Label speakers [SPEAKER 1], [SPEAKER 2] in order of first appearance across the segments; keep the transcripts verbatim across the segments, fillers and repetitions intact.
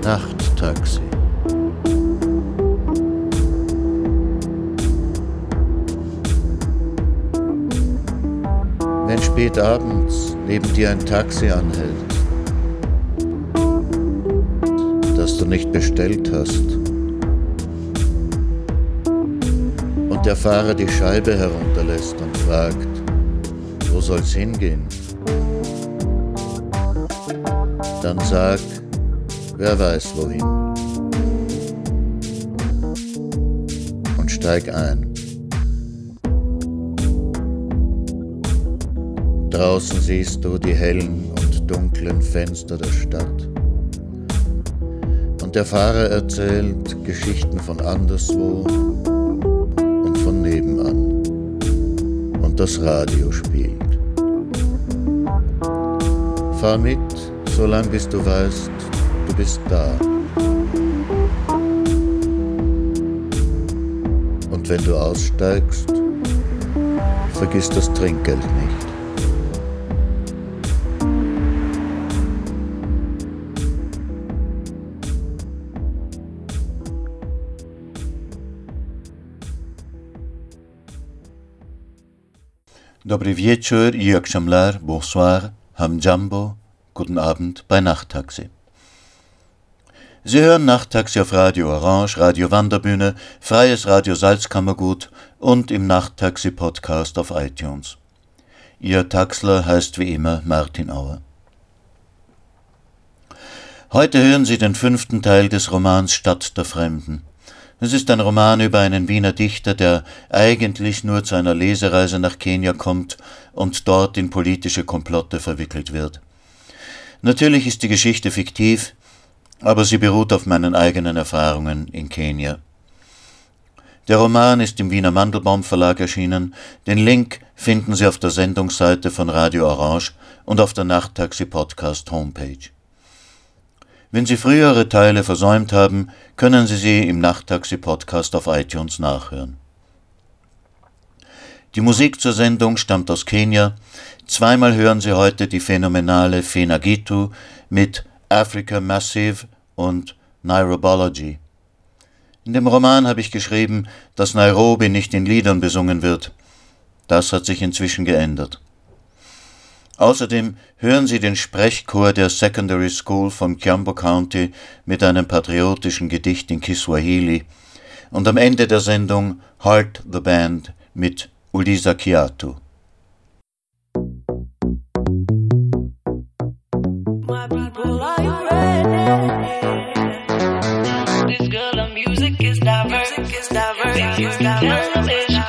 [SPEAKER 1] Nachttaxi. Wenn spät abends neben dir ein Taxi anhält, das du nicht bestellt hast, und der Fahrer die Scheibe herunterlässt und fragt, wo soll's hingehen? Dann sag, wer weiß wohin. Und steig ein. Draußen siehst du die hellen und dunklen Fenster der Stadt. Und der Fahrer erzählt Geschichten von anderswo und von nebenan. Und das Radio spielt. Fahr mit, solange bis du weißt, du bist da. Und wenn du aussteigst, vergiss das Trinkgeld nicht.
[SPEAKER 2] Dobry wieczór, iyi akşamlar, bonsoir, hamjambo, guten Abend bei Nachttaxi. Sie hören Nachttaxi auf Radio Orange, Radio Wanderbühne, Freies Radio Salzkammergut und im Nachttaxi-Podcast auf iTunes. Ihr Taxler heißt wie immer Martin Auer. Heute hören Sie den fünften Teil des Romans Stadt der Fremden. Es ist ein Roman über einen Wiener Dichter, der eigentlich nur zu einer Lesereise nach Kenia kommt und dort in politische Komplotte verwickelt wird. Natürlich ist die Geschichte fiktiv, aber sie beruht auf meinen eigenen Erfahrungen in Kenia. Der Roman ist im Wiener Mandelbaum Verlag erschienen. Den Link finden Sie auf der Sendungsseite von Radio Orange und auf der Nachttaxi Podcast Homepage. Wenn Sie frühere Teile versäumt haben, können Sie sie im Nachttaxi-Podcast auf iTunes nachhören. Die Musik zur Sendung stammt aus Kenia. Zweimal hören Sie heute die phänomenale Fena Gitu mit Africa Massive und Nairobology. In dem Roman habe ich geschrieben, dass Nairobi nicht in Liedern besungen wird. Das hat sich inzwischen geändert. Außerdem hören Sie den Sprechchor der Secondary School von Kiambu County mit einem patriotischen Gedicht in Kiswahili und am Ende der Sendung Heart the Band mit Uliza Kiatu. My people, are you ready? This girl of music is diverse, is diverse, is diverse.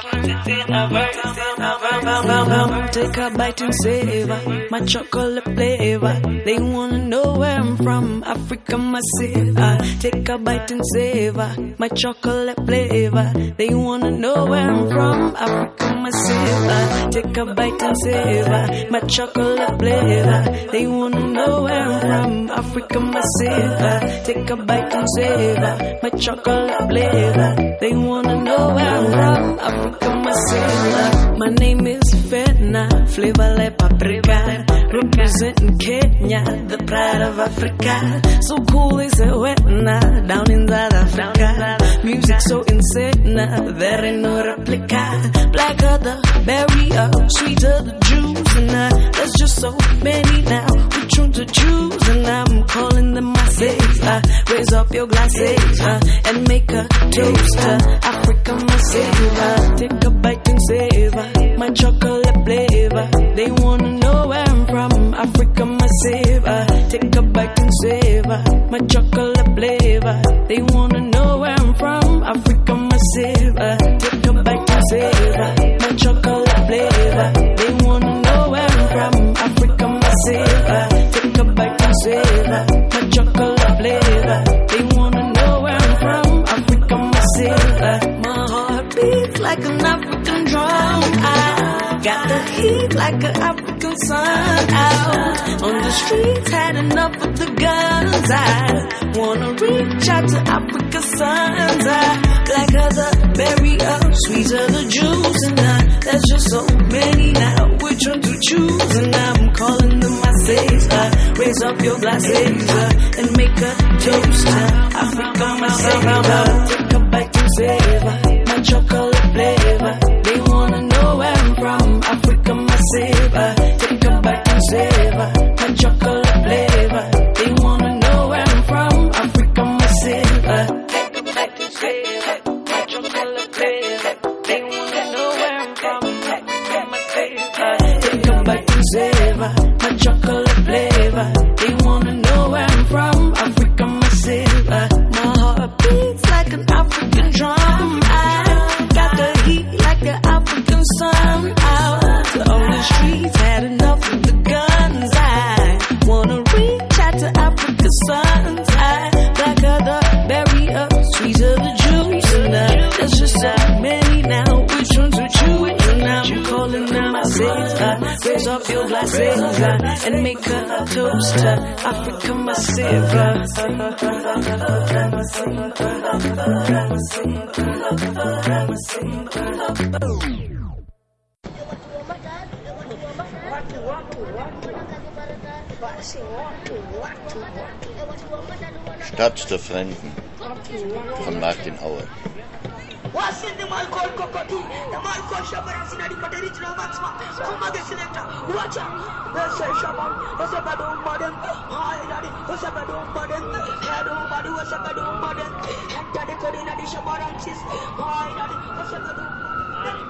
[SPEAKER 2] Take a bite and savor my chocolate flavor. They wanna know where I'm from, Africa massive. Uh, take a bite and savor my chocolate flavor. They wanna know where I'm from, Africa massive. Uh, take a bite and savor my chocolate flavor. They wanna know where I'm from, Africa massive. Uh, take a bite and savor my chocolate flavor. They wanna know where I'm from, Africa massive. My name is Fena, flavor like paprika. Representing Kenya, the pride of Africa. So cool is it wetna, down in South Africa. Music so insane, there ain't no replica. Blacker the barrier, sweeter the juice. And uh, there's just so many now, which one to choose? And I'm calling them masses. Uh, raise up your glasses uh, and make a toast. Uh, Africa massive, uh, take a bite and savor my chocolate flavor. They wanna know where I'm from, Africa massive. Uh, take a bite and savor my chocolate flavor. They wanna know where I'm from, Africa massive. Uh, take a bite and savor my chocolate flavor. They wanna know where I'm from, Africa massive. Uh, take a bite and savor my chocolate flavor. They wanna know where I'm from, Africa massive. Uh, my heart beats like an African drum. I got the heat like an African sun out on the streets, had enough of the guns. I wanna reach out to Africa's sons. I like how the berry up, sweeter the juice. And I, there's just so many now, which one to choose? And I'm calling them my glasses, uh, raise up your glasses, uh, and make a toast to Africa, my savior. Take a bite and savor my chocolate flavor. They wanna know where I'm from, Africa, my savior. Take a bite and savor my chocolate flavor. They wanna know where I'm from, Africa, my savior. Take a bite and savor my chocolate flavor. They wanna know where I'm from, Africa, my savior. Take a bite and savor my chocolate flavor. They wanna know where I'm from, Africa, my savior. My heart beats like an African drum. I got the heat like the African sun. Out to all the streets, had enough of the guns. I wanna reach out to Africa's sons. I blacker the barrier, sweeter the juice. And uh, there's just so many now. Which ones to choose? And I'm calling them my savior. Raise up your glasses uh, and make a toast to Africa, my savior.
[SPEAKER 1] Stadt der Fremden von Martin Auer.
[SPEAKER 3] Was in the Malcolm Cocody, the Malcolm Shabaran Sinadi Paterich Romansma, Kumade Selector, watch out, the Sir Shaban, the Sabadon Modern, Hi Daddy, the Sabadon Modern, Hado Badu, the Sabadon Modern, and Daddy Corina di Shabaransis, Hi Daddy, the Sabadon Modern.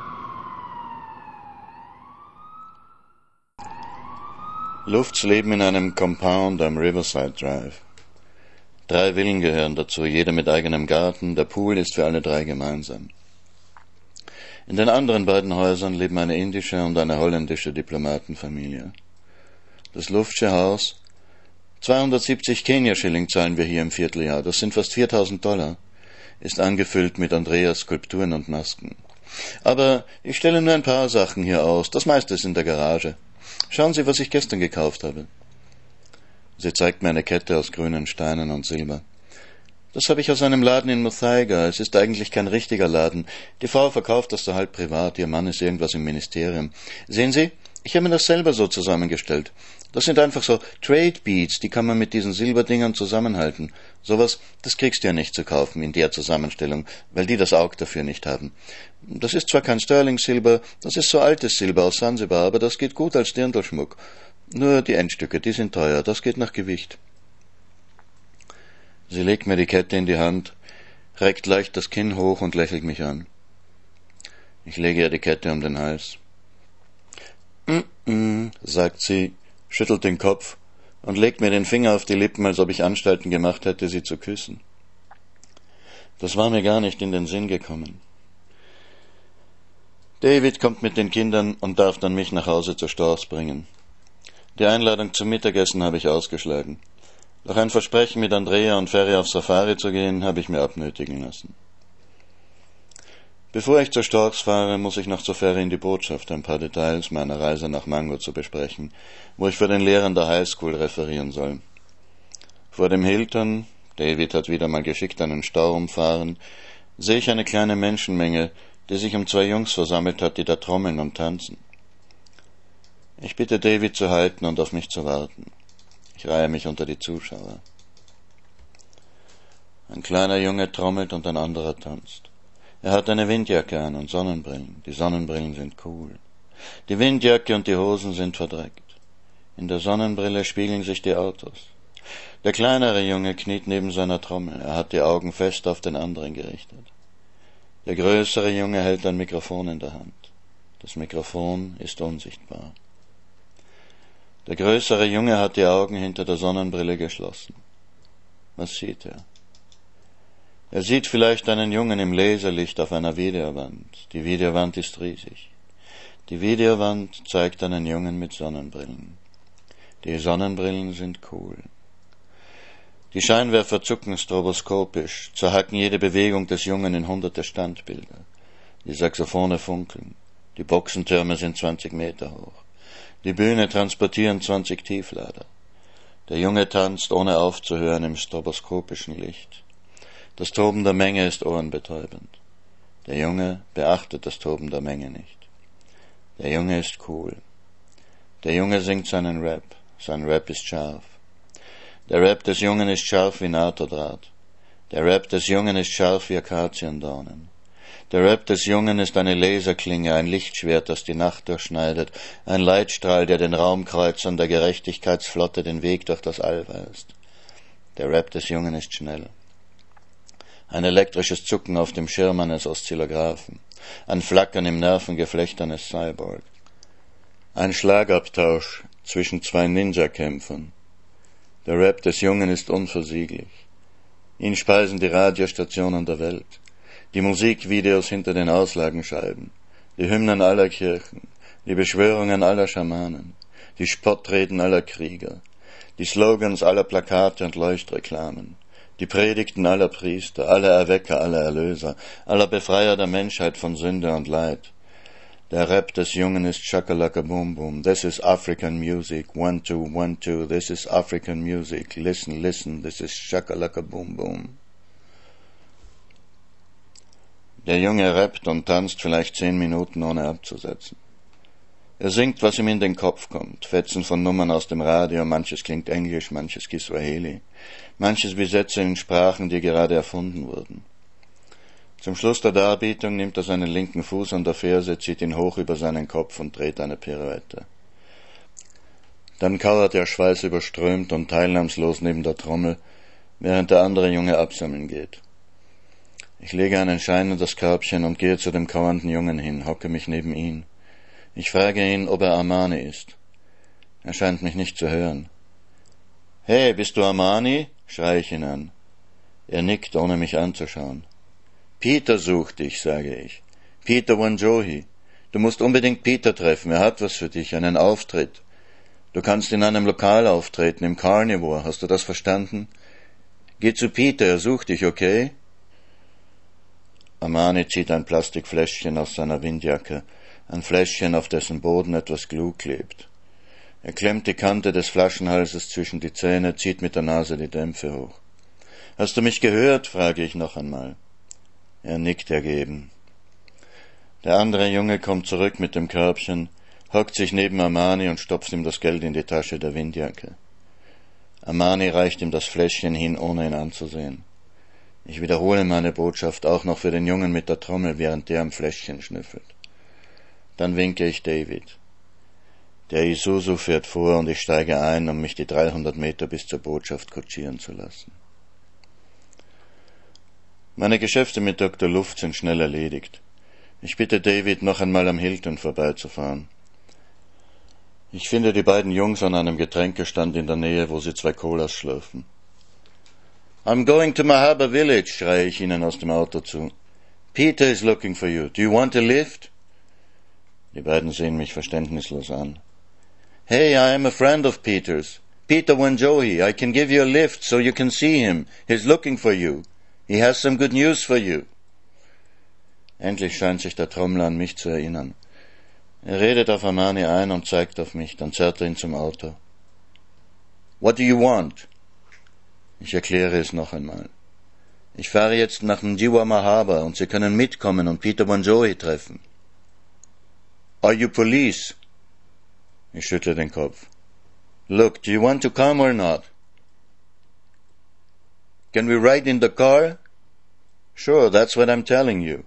[SPEAKER 1] Lufts leben in einem Compound am Riverside Drive. Drei Villen gehören dazu, jede mit eigenem Garten, der Pool ist für alle drei gemeinsam. In den anderen beiden Häusern leben eine indische und eine holländische Diplomatenfamilie. Das Luftsche Haus, zweihundertsiebzig Kenia-Schilling zahlen wir hier im Vierteljahr, das sind fast viertausend Dollar, ist angefüllt mit Andreas Skulpturen und Masken. Aber ich stelle nur ein paar Sachen hier aus, das meiste ist in der Garage. Schauen Sie, was ich gestern gekauft habe. Sie zeigt mir eine Kette aus grünen Steinen und Silber. Das habe ich aus einem Laden in Muthaiga. Es ist eigentlich kein richtiger Laden. Die Frau verkauft das so halb privat. Ihr Mann ist irgendwas im Ministerium. Sehen Sie, ich habe mir das selber so zusammengestellt. Das sind einfach so Trade Beads, die kann man mit diesen Silberdingern zusammenhalten. Sowas, das kriegst du ja nicht zu kaufen in der Zusammenstellung, weil die das Auge dafür nicht haben. Das ist zwar kein Sterling-Silber, das ist so altes Silber aus Sansibar, aber das geht gut als Dirndlschmuck. Nur die Endstücke, die sind teuer, das geht nach Gewicht. Sie legt mir die Kette in die Hand, reckt leicht das Kinn hoch und lächelt mich an. Ich lege ihr die Kette um den Hals. Mm-mm, sagt sie, schüttelt den Kopf und legt mir den Finger auf die Lippen, als ob ich Anstalten gemacht hätte, sie zu küssen. Das war mir gar nicht in den Sinn gekommen. David kommt mit den Kindern und darf dann mich nach Hause zu Storrs bringen. Die Einladung zum Mittagessen habe ich ausgeschlagen. Doch ein Versprechen, mit Andrea und Ferry auf Safari zu gehen, habe ich mir abnötigen lassen. Bevor ich zu Storrs fahre, muss ich noch zur Ferry in die Botschaft, ein paar Details meiner Reise nach Mango zu besprechen, wo ich für den Lehrern der Highschool referieren soll. Vor dem Hilton, David hat wieder mal geschickt einen Stau umfahren, sehe ich eine kleine Menschenmenge, die sich um zwei Jungs versammelt hat, die da trommeln und tanzen. Ich bitte David zu halten und auf mich zu warten. Ich reihe mich unter die Zuschauer. Ein kleiner Junge trommelt und ein anderer tanzt. Er hat eine Windjacke an und Sonnenbrillen. Die Sonnenbrillen sind cool. Die Windjacke und die Hosen sind verdreckt. In der Sonnenbrille spiegeln sich die Autos. Der kleinere Junge kniet neben seiner Trommel. Er hat die Augen fest auf den anderen gerichtet. Der größere Junge hält ein Mikrofon in der Hand. Das Mikrofon ist unsichtbar. Der größere Junge hat die Augen hinter der Sonnenbrille geschlossen. Was sieht er? Er sieht vielleicht einen Jungen im Laserlicht auf einer Videowand. Die Videowand ist riesig. Die Videowand zeigt einen Jungen mit Sonnenbrillen. Die Sonnenbrillen sind cool. Die Scheinwerfer zucken stroboskopisch, zerhacken jede Bewegung des Jungen in hunderte Standbilder. Die Saxophone funkeln. Die Boxentürme sind zwanzig Meter hoch. Die Bühne transportieren zwanzig Tieflader. Der Junge tanzt, ohne aufzuhören, im stroboskopischen Licht. Das Toben der Menge ist ohrenbetäubend. Der Junge beachtet das Toben der Menge nicht. Der Junge ist cool. Der Junge singt seinen Rap. Sein Rap ist scharf. Der Rap des Jungen ist scharf wie NATO-Draht. Der Rap des Jungen ist scharf wie Akaziendornen. Der Rap des Jungen ist eine Laserklinge, ein Lichtschwert, das die Nacht durchschneidet, ein Leitstrahl, der den Raumkreuzern der Gerechtigkeitsflotte den Weg durch das All weist. Der Rap des Jungen ist schnell. Ein elektrisches Zucken auf dem Schirm eines Oszillographen, ein Flackern im Nervengeflecht eines Cyborg, ein Schlagabtausch zwischen zwei Ninja-Kämpfern. Der Rap des Jungen ist unversieglich. Ihn speisen die Radiostationen der Welt, die Musikvideos hinter den Auslagenscheiben, die Hymnen aller Kirchen, die Beschwörungen aller Schamanen, die Spottreden aller Krieger, die Slogans aller Plakate und Leuchtreklamen, die Predigten aller Priester, aller Erwecker, aller Erlöser, aller Befreier der Menschheit von Sünde und Leid. Der Rap des Jungen ist Shakalaka Boom Boom. This is African music. One, two, one, two. This is African music. Listen, listen. This is Shakalaka Boom Boom. Der Junge rappt und tanzt vielleicht zehn Minuten, ohne abzusetzen. Er singt, was ihm in den Kopf kommt. Fetzen von Nummern aus dem Radio. Manches klingt Englisch, manches Kiswahili. Manches wie Sätze in Sprachen, die gerade erfunden wurden. Zum Schluss der Darbietung nimmt er seinen linken Fuß an der Ferse, zieht ihn hoch über seinen Kopf und dreht eine Pirouette. Dann kauert er schweißüberströmt und teilnahmslos neben der Trommel, während der andere Junge absammeln geht. Ich lege einen Schein in das Körbchen und gehe zu dem kauernden Jungen hin, hocke mich neben ihn. Ich frage ihn, ob er Armani ist. Er scheint mich nicht zu hören. »Hey, bist du Armani?« schreie ich ihn an. Er nickt, ohne mich anzuschauen. »Peter sucht dich«, sage ich. »Peter Wanjohi. Du musst unbedingt Peter treffen, er hat was für dich, einen Auftritt. Du kannst in einem Lokal auftreten, im Carnivore, hast du das verstanden? Geh zu Peter, er sucht dich, okay?« Armani zieht ein Plastikfläschchen aus seiner Windjacke, ein Fläschchen, auf dessen Boden etwas Glu klebt. Er klemmt die Kante des Flaschenhalses zwischen die Zähne, zieht mit der Nase die Dämpfe hoch. »Hast du mich gehört?« frage ich noch einmal. Er nickt ergeben. Der andere Junge kommt zurück mit dem Körbchen, hockt sich neben Armani und stopft ihm das Geld in die Tasche der Windjacke. Armani reicht ihm das Fläschchen hin, ohne ihn anzusehen. Ich wiederhole meine Botschaft auch noch für den Jungen mit der Trommel, während der am Fläschchen schnüffelt. Dann winke ich David. Der Isuzu fährt vor und ich steige ein, um mich die dreihundert Meter bis zur Botschaft kutschieren zu lassen. Meine Geschäfte mit Doktor Luft sind schnell erledigt. Ich bitte David, noch einmal am Hilton vorbeizufahren. Ich finde die beiden Jungs an einem Getränkestand in der Nähe, wo sie zwei Colas schlürfen. »I'm going to Mahaba Village«, schreie ich ihnen aus dem Auto zu. »Peter is looking for you. Do you want a lift?« Die beiden sehen mich verständnislos an. »Hey, I am a friend of Peter's. Peter Wanjohi. I can give you a lift so you can see him. He's looking for you. He has some good news for you.« Endlich scheint sich der Trommler an mich zu erinnern. Er redet auf Armani ein und zeigt auf mich, dann zerrt er ihn zum Auto. »What do you want?« Ich erkläre es noch einmal. Ich fahre jetzt nach Mjiwa Mahaba und Sie können mitkommen und Peter Wanjohi treffen. »Are you police?« Ich schüttle den Kopf. »Look, do you want to come or not?« »Can we ride in the car?« »Sure, that's what I'm telling you.«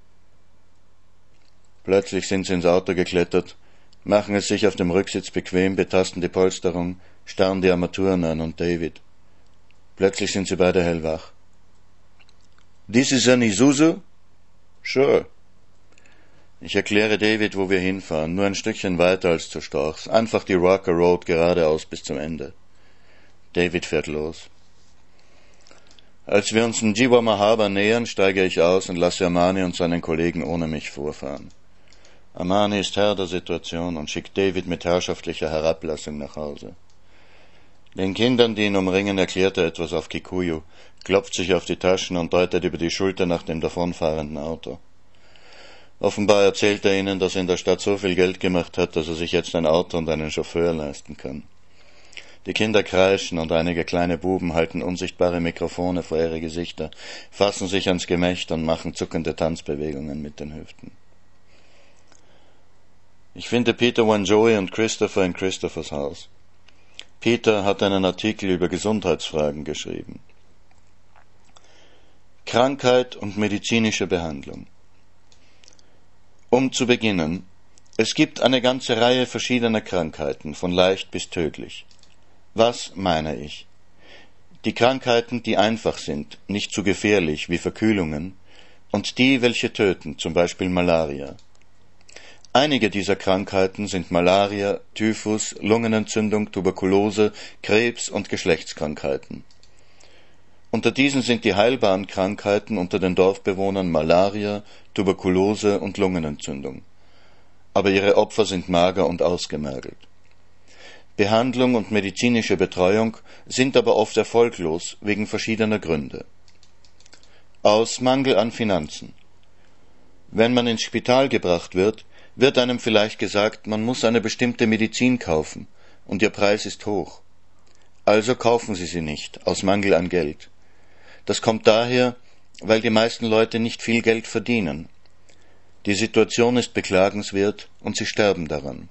[SPEAKER 1] Plötzlich sind sie ins Auto geklettert, machen es sich auf dem Rücksitz bequem, betasten die Polsterung, starren die Armaturen an und David. Plötzlich sind sie beide hellwach. »This is an Isuzu?« »Sure.« Ich erkläre David, wo wir hinfahren, nur ein Stückchen weiter als zu Storchs, einfach die Rocker Road geradeaus bis zum Ende. David fährt los. Als wir uns in Mjiwa Mahaba nähern, steige ich aus und lasse Armani und seinen Kollegen ohne mich vorfahren. Armani ist Herr der Situation und schickt David mit herrschaftlicher Herablassung nach Hause. Den Kindern, die ihn umringen, erklärt er etwas auf Kikuyu, klopft sich auf die Taschen und deutet über die Schulter nach dem davonfahrenden Auto. Offenbar erzählt er ihnen, dass er in der Stadt so viel Geld gemacht hat, dass er sich jetzt ein Auto und einen Chauffeur leisten kann. Die Kinder kreischen und einige kleine Buben halten unsichtbare Mikrofone vor ihre Gesichter, fassen sich ans Gemächt und machen zuckende Tanzbewegungen mit den Hüften. Ich finde Peter Wanjohi und Christopher in Christophers Haus. Peter hat einen Artikel über Gesundheitsfragen geschrieben. Krankheit und medizinische Behandlung. Um zu beginnen, es gibt eine ganze Reihe verschiedener Krankheiten, von leicht bis tödlich. Was meine ich? Die Krankheiten, die einfach sind, nicht zu gefährlich wie Verkühlungen, und die, welche töten, zum Beispiel Malaria. Einige dieser Krankheiten sind Malaria, Typhus, Lungenentzündung, Tuberkulose, Krebs und Geschlechtskrankheiten. Unter diesen sind die heilbaren Krankheiten unter den Dorfbewohnern Malaria, Tuberkulose und Lungenentzündung. Aber ihre Opfer sind mager und ausgemergelt. Behandlung und medizinische Betreuung sind aber oft erfolglos wegen verschiedener Gründe. Aus Mangel an Finanzen. Wenn man ins Spital gebracht wird, wird einem vielleicht gesagt, man muss eine bestimmte Medizin kaufen und ihr Preis ist hoch. Also kaufen Sie sie nicht, aus Mangel an Geld. Das kommt daher, weil die meisten Leute nicht viel Geld verdienen. Die Situation ist beklagenswert und sie sterben daran.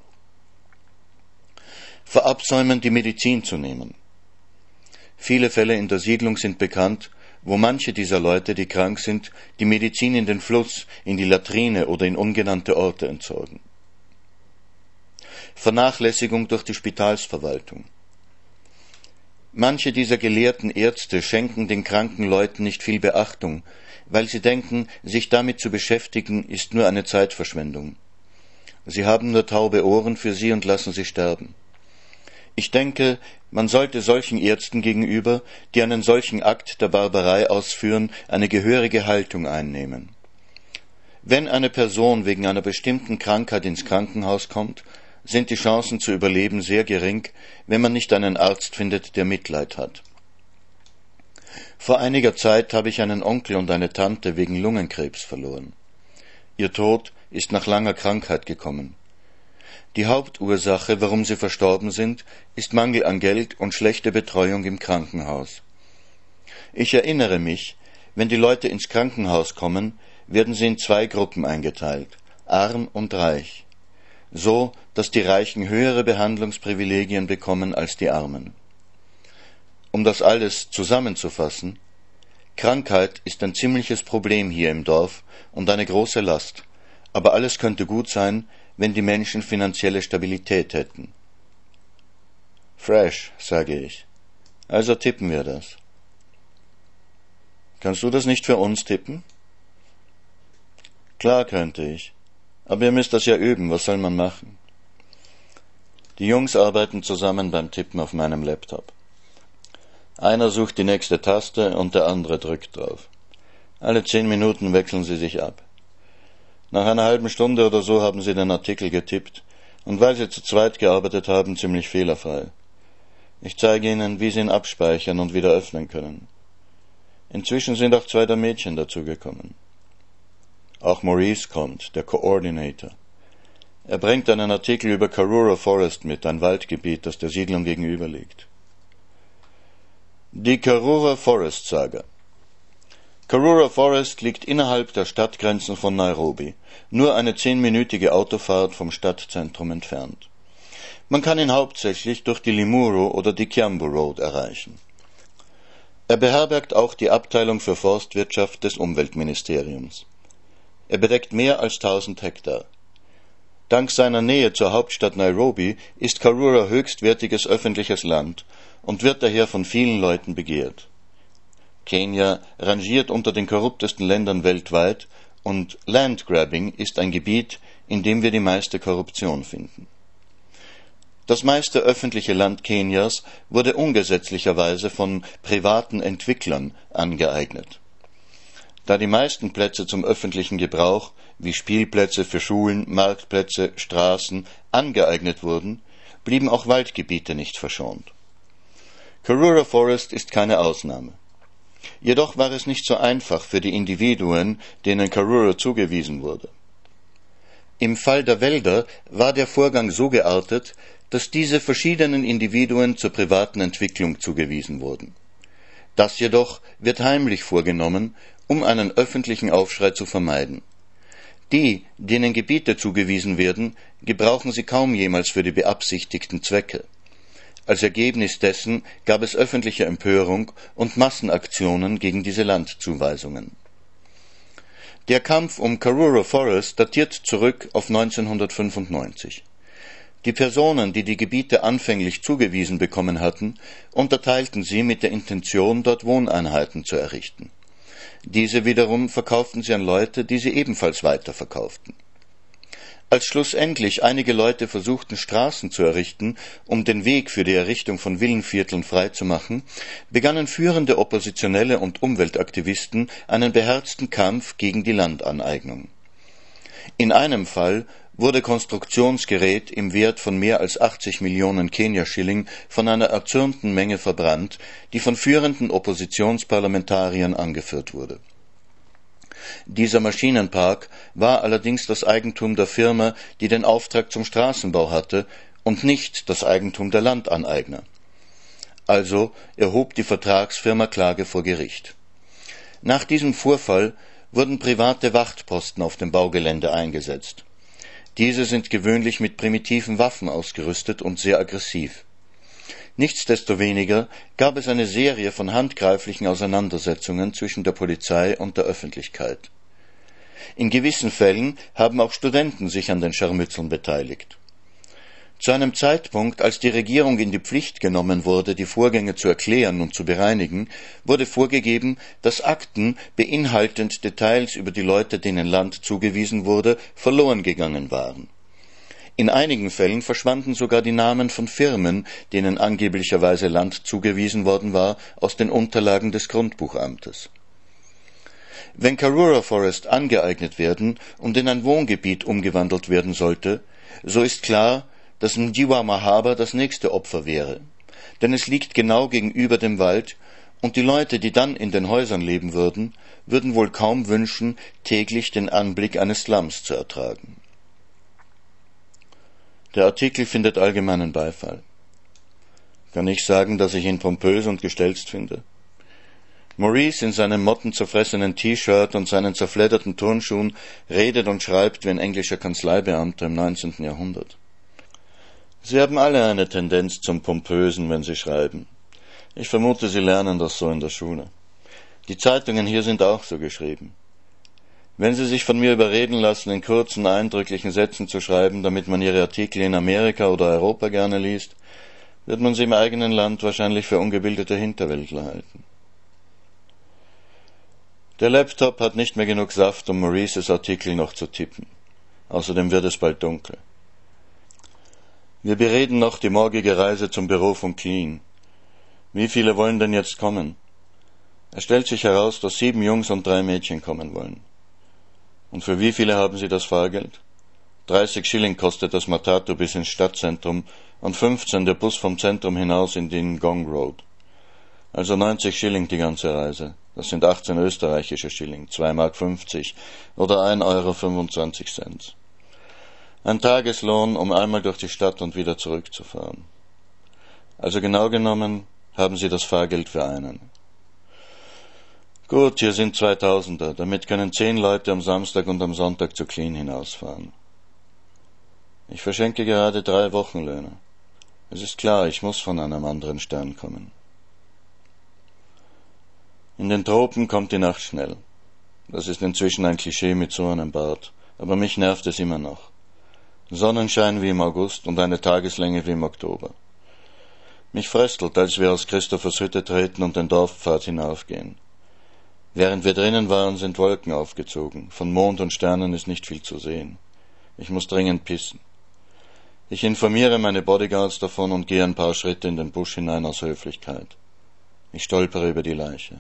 [SPEAKER 1] Verabsäumen, die Medizin zu nehmen. Viele Fälle in der Siedlung sind bekannt, wo manche dieser Leute, die krank sind, die Medizin in den Fluss, in die Latrine oder in ungenannte Orte entsorgen. Vernachlässigung durch die Spitalsverwaltung. Manche dieser gelehrten Ärzte schenken den kranken Leuten nicht viel Beachtung, weil sie denken, sich damit zu beschäftigen, ist nur eine Zeitverschwendung. Sie haben nur taube Ohren für sie und lassen sie sterben. Ich denke, man sollte solchen Ärzten gegenüber, die einen solchen Akt der Barbarei ausführen, eine gehörige Haltung einnehmen. Wenn eine Person wegen einer bestimmten Krankheit ins Krankenhaus kommt, sind die Chancen zu überleben sehr gering, wenn man nicht einen Arzt findet, der Mitleid hat. Vor einiger Zeit habe ich einen Onkel und eine Tante wegen Lungenkrebs verloren. Ihr Tod ist nach langer Krankheit gekommen. Die Hauptursache, warum sie verstorben sind, ist Mangel an Geld und schlechte Betreuung im Krankenhaus. Ich erinnere mich, wenn die Leute ins Krankenhaus kommen, werden sie in zwei Gruppen eingeteilt, arm und reich, so, dass die Reichen höhere Behandlungsprivilegien bekommen als die Armen. Um das alles zusammenzufassen, Krankheit ist ein ziemliches Problem hier im Dorf und eine große Last, aber alles könnte gut sein, wenn die Menschen finanzielle Stabilität hätten. Fresh, sage ich. Also tippen wir das. Kannst du das nicht für uns tippen? Klar könnte ich. Aber ihr müsst das ja üben, was soll man machen? Die Jungs arbeiten zusammen beim Tippen auf meinem Laptop. Einer sucht die nächste Taste und der andere drückt drauf. Alle zehn Minuten wechseln sie sich ab. Nach einer halben Stunde oder so haben sie den Artikel getippt, und weil sie zu zweit gearbeitet haben, ziemlich fehlerfrei. Ich zeige ihnen, wie sie ihn abspeichern und wieder öffnen können. Inzwischen sind auch zwei der Mädchen dazugekommen. Auch Maurice kommt, der Coordinator. Er bringt einen Artikel über Karura Forest mit, ein Waldgebiet, das der Siedlung gegenüber liegt. Die Karura Forest Saga. Karura Forest liegt innerhalb der Stadtgrenzen von Nairobi, nur eine zehnminütige Autofahrt vom Stadtzentrum entfernt. Man kann ihn hauptsächlich durch die Limuru oder die Kiambu Road erreichen. Er beherbergt auch die Abteilung für Forstwirtschaft des Umweltministeriums. Er bedeckt mehr als tausend Hektar. Dank seiner Nähe zur Hauptstadt Nairobi ist Karura höchstwertiges öffentliches Land und wird daher von vielen Leuten begehrt. Kenia rangiert unter den korruptesten Ländern weltweit und Landgrabbing ist ein Gebiet, in dem wir die meiste Korruption finden. Das meiste öffentliche Land Kenias wurde ungesetzlicherweise von privaten Entwicklern angeeignet. Da die meisten Plätze zum öffentlichen Gebrauch, wie Spielplätze für Schulen, Marktplätze, Straßen, angeeignet wurden, blieben auch Waldgebiete nicht verschont. Karura Forest ist keine Ausnahme. Jedoch war es nicht so einfach für die Individuen, denen Karura zugewiesen wurde. Im Fall der Wälder war der Vorgang so geartet, dass diese verschiedenen Individuen zur privaten Entwicklung zugewiesen wurden. Das jedoch wird heimlich vorgenommen, um einen öffentlichen Aufschrei zu vermeiden. Die, denen Gebiete zugewiesen werden, gebrauchen sie kaum jemals für die beabsichtigten Zwecke. Als Ergebnis dessen gab es öffentliche Empörung und Massenaktionen gegen diese Landzuweisungen. Der Kampf um Karura Forest datiert zurück auf neunzehnhundertfünfundneunzig. Die Personen, die die Gebiete anfänglich zugewiesen bekommen hatten, unterteilten sie mit der Intention, dort Wohneinheiten zu errichten. Diese wiederum verkauften sie an Leute, die sie ebenfalls weiterverkauften. Als schlussendlich einige Leute versuchten, Straßen zu errichten, um den Weg für die Errichtung von Villenvierteln freizumachen, begannen führende Oppositionelle und Umweltaktivisten einen beherzten Kampf gegen die Landaneignung. In einem Fall wurde Konstruktionsgerät im Wert von mehr als achtzig Millionen Kenia-Schilling von einer erzürnten Menge verbrannt, die von führenden Oppositionsparlamentariern angeführt wurde. Dieser Maschinenpark war allerdings das Eigentum der Firma, die den Auftrag zum Straßenbau hatte, und nicht das Eigentum der Landaneigner. Also erhob die Vertragsfirma Klage vor Gericht. Nach diesem Vorfall wurden private Wachtposten auf dem Baugelände eingesetzt. Diese sind gewöhnlich mit primitiven Waffen ausgerüstet und sehr aggressiv. Nichtsdestoweniger gab es eine Serie von handgreiflichen Auseinandersetzungen zwischen der Polizei und der Öffentlichkeit. In gewissen Fällen haben auch Studenten sich an den Scharmützeln beteiligt. Zu einem Zeitpunkt, als die Regierung in die Pflicht genommen wurde, die Vorgänge zu erklären und zu bereinigen, wurde vorgegeben, dass Akten beinhaltend Details über die Leute, denen Land zugewiesen wurde, verloren gegangen waren. In einigen Fällen verschwanden sogar die Namen von Firmen, denen angeblicherweise Land zugewiesen worden war, aus den Unterlagen des Grundbuchamtes. Wenn Karura Forest angeeignet werden und in ein Wohngebiet umgewandelt werden sollte, so ist klar, dass Mjiwa Mahaba das nächste Opfer wäre, denn es liegt genau gegenüber dem Wald, und die Leute, die dann in den Häusern leben würden, würden wohl kaum wünschen, täglich den Anblick eines Slums zu ertragen. Der Artikel findet allgemeinen Beifall. Kann ich sagen, dass ich ihn pompös und gestelzt finde? Maurice in seinem mottenzerfressenen T-Shirt und seinen zerfledderten Turnschuhen redet und schreibt wie ein englischer Kanzleibeamter im neunzehnten Jahrhundert. Sie haben alle eine Tendenz zum Pompösen, wenn sie schreiben. Ich vermute, Sie lernen das so in der Schule. Die Zeitungen hier sind auch so geschrieben. Wenn Sie sich von mir überreden lassen, in kurzen, eindrücklichen Sätzen zu schreiben, damit man Ihre Artikel in Amerika oder Europa gerne liest, wird man sie im eigenen Land wahrscheinlich für ungebildete Hinterwäldler halten. Der Laptop hat nicht mehr genug Saft, um Maurices Artikel noch zu tippen. Außerdem wird es bald dunkel. Wir bereden noch die morgige Reise zum Büro von Clean. Wie viele wollen denn jetzt kommen? Es stellt sich heraus, dass sieben Jungs und drei Mädchen kommen wollen. Und für wie viele haben Sie das Fahrgeld? dreißig Schilling kostet das Matatu bis ins Stadtzentrum und fünfzehn der Bus vom Zentrum hinaus in den Gong Road. Also neunzig Schilling die ganze Reise. Das sind achtzehn österreichische Schilling, zwei Mark fünfzig oder ein Euro fünfundzwanzig Cent. Ein Tageslohn, um einmal durch die Stadt und wieder zurückzufahren. Also genau genommen haben Sie das Fahrgeld für einen. Gut, hier sind zweitausender, damit können zehn Leute am Samstag und am Sonntag zu Clean hinausfahren. Ich verschenke gerade drei Wochenlöhne. Es ist klar, ich muss von einem anderen Stern kommen. In den Tropen kommt die Nacht schnell. Das ist inzwischen ein Klischee mit so einem Bart, aber mich nervt es immer noch. Sonnenschein wie im August und eine Tageslänge wie im Oktober. Mich fröstelt, als wir aus Christophers Hütte treten und den Dorfpfad hinaufgehen. Während wir drinnen waren, sind Wolken aufgezogen. Von Mond und Sternen ist nicht viel zu sehen. Ich muss dringend pissen. Ich informiere meine Bodyguards davon und gehe ein paar Schritte in den Busch hinein aus Höflichkeit. Ich stolpere über die Leiche.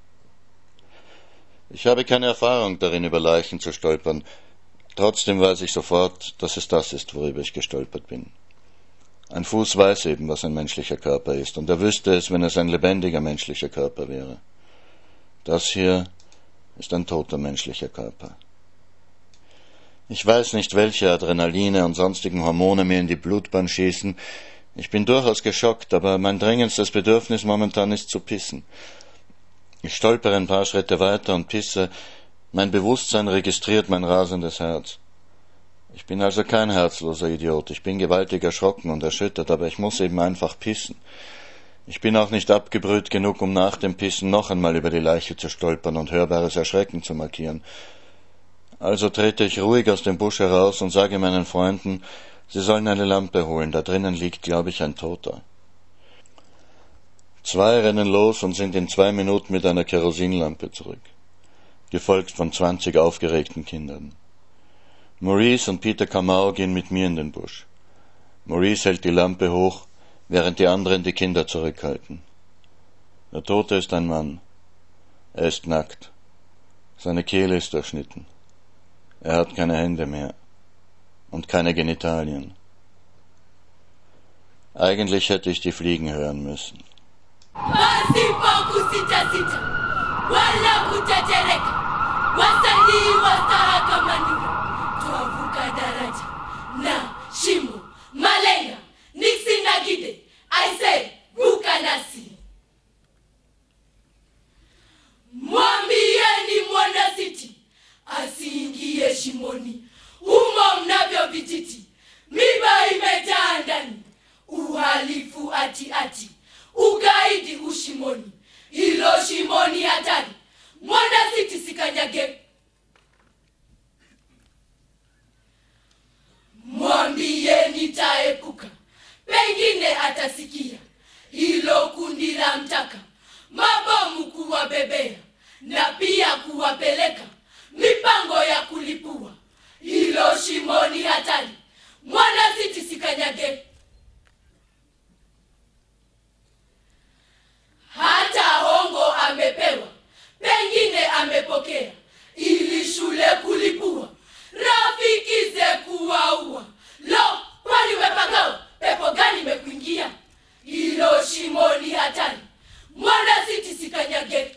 [SPEAKER 1] Ich habe keine Erfahrung darin, über Leichen zu stolpern. Trotzdem weiß ich sofort, dass es das ist, worüber ich gestolpert bin. Ein Fuß weiß eben, was ein menschlicher Körper ist, und er wüsste es, wenn es ein lebendiger menschlicher Körper wäre. Das hier ist ein toter menschlicher Körper. Ich weiß nicht, welche Adrenaline und sonstigen Hormone mir in die Blutbahn schießen. Ich bin durchaus geschockt, aber mein drängendstes Bedürfnis momentan ist zu pissen. Ich stolpere ein paar Schritte weiter und pisse. Mein Bewusstsein registriert mein rasendes Herz. Ich bin also kein herzloser Idiot. Ich bin gewaltig erschrocken und erschüttert, aber ich muss eben einfach pissen. Ich bin auch nicht abgebrüht genug, um nach dem Pissen noch einmal über die Leiche zu stolpern und hörbares Erschrecken zu markieren. Also trete ich ruhig aus dem Busch heraus und sage meinen Freunden, sie sollen eine Lampe holen, da drinnen liegt, glaube ich, ein Toter. Zwei rennen los und sind in zwei Minuten mit einer Kerosinlampe zurück, gefolgt von zwanzig aufgeregten Kindern. Maurice und Peter Kamau gehen mit mir in den Busch. Maurice hält die Lampe hoch, während die anderen die Kinder zurückhalten. Der Tote ist ein Mann. Er ist nackt. Seine Kehle ist durchschnitten. Er hat keine Hände mehr und keine Genitalien. Eigentlich hätte ich die Fliegen hören müssen.
[SPEAKER 4] Pasipo kusita sita, wala kutetereka, wasanii wastahakamanua, twavuka daraja, na shimo, malenga, niksi na gide, I say, vuka nasi. Mwambieni mwana siti, asiingie shimoni, humo mnavyo vijiti, miba imejaa ndani, uhalifu ati ati, ugaidi ushimoni, hilo shimoni hatari, mwana siti sikanyage. Mwambieni taepuka, pengine atasikia, hilo kundi la mtaka, mabomu kuwabebea, na pia kuwapeleka, mipango ya kulipua, hilo shimoni hatari, mwana siti sikanyage. Hata hongo amepewa, pengine amepokea, ili shule kulipua, rafiki ze kuwaua. Lo, kwani umepagawa, pepo gani mekuingia? Hilo shimoni hatari, mwana siti sikanyage.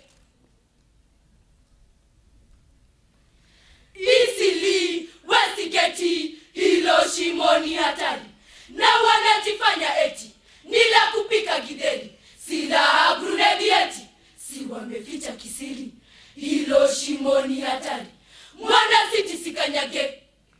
[SPEAKER 4] Isili, Westigeti, hilo shimoni hatari, na wanajifanya eti, nila kupika gideli, silaha grunedi eti, si wameficha kisiri, hilo shimoni hatari, mwana siti sikanyage.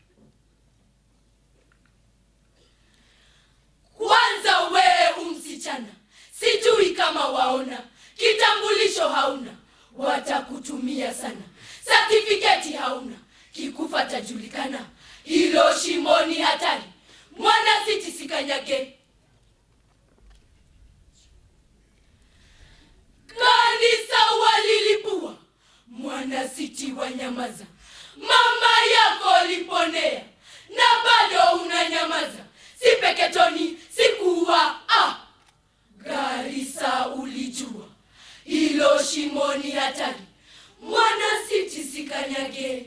[SPEAKER 4] Kwanza we umsichana, sijui kama waona, kitambulisho hauna, watakutumia sana, certificate hauna, kikufa tajulikana, hilo shimoni hatari, mwana siti sikanyage. Kanisa walilipua, mwana siti wanyamaza, mama yako liponea, na bado unanyamaza, si peketoni, si kuwa, ah, Garissa ulijua, hilo shimoni hatari, mwana siti sikanyage.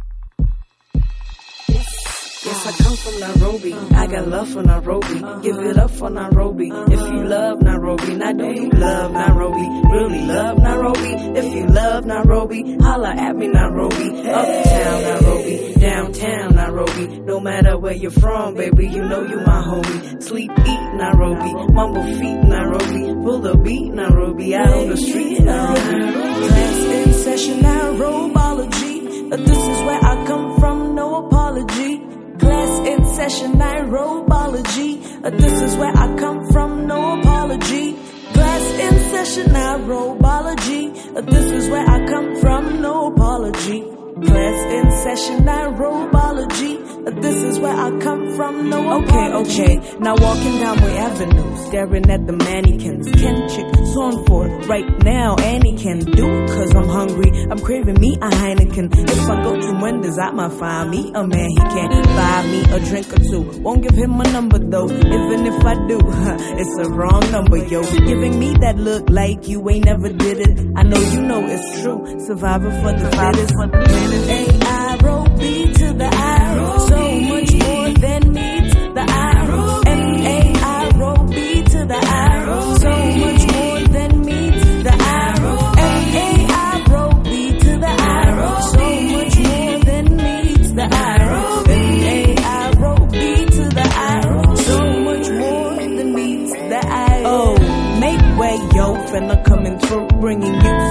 [SPEAKER 2] Yes, I come from Nairobi. I got love for Nairobi. Give it up for Nairobi. If you love Nairobi, now do you love Nairobi? Really love Nairobi? If you love Nairobi, holla at me Nairobi. Uptown Nairobi, downtown Nairobi. No matter where you're from, baby, you know you my homie. Sleep, eat Nairobi. Mumble feet Nairobi. Pull the beat Nairobi. Out on the street Nairobi. Class in session Nairobology. This is where I come from, no apology. Class in session, Nairobology. Uh, this is where I come from, no apology. Class in session, Nairobology. Uh, this is where I come from, no apology. Class in session, Nairobology. Uh, this is where I come from, no apology. Okay, okay. Now walking down Way Avenue, staring at the mannequins. Ken Chick, song for it right now. Annie can do, cause I'm hungry. I'm craving me a Heineken. If I go to Wendy's, I might find me a man. He can't buy me a drink or two. Won't give him my number though. Even if I do, huh, it's a wrong number, yo. Giving me that look like you ain't never did it. I know you know it's true. Survivor for the fittest. A I roll B to the I. So much more than meets the I. M A I roll B to the I. So much more than meets the I. M A I roll B to the I. So much more than meets the I. M A I roll B to the I. So much more than meets the I. Oh, make way, yo, finna coming through, bringing you something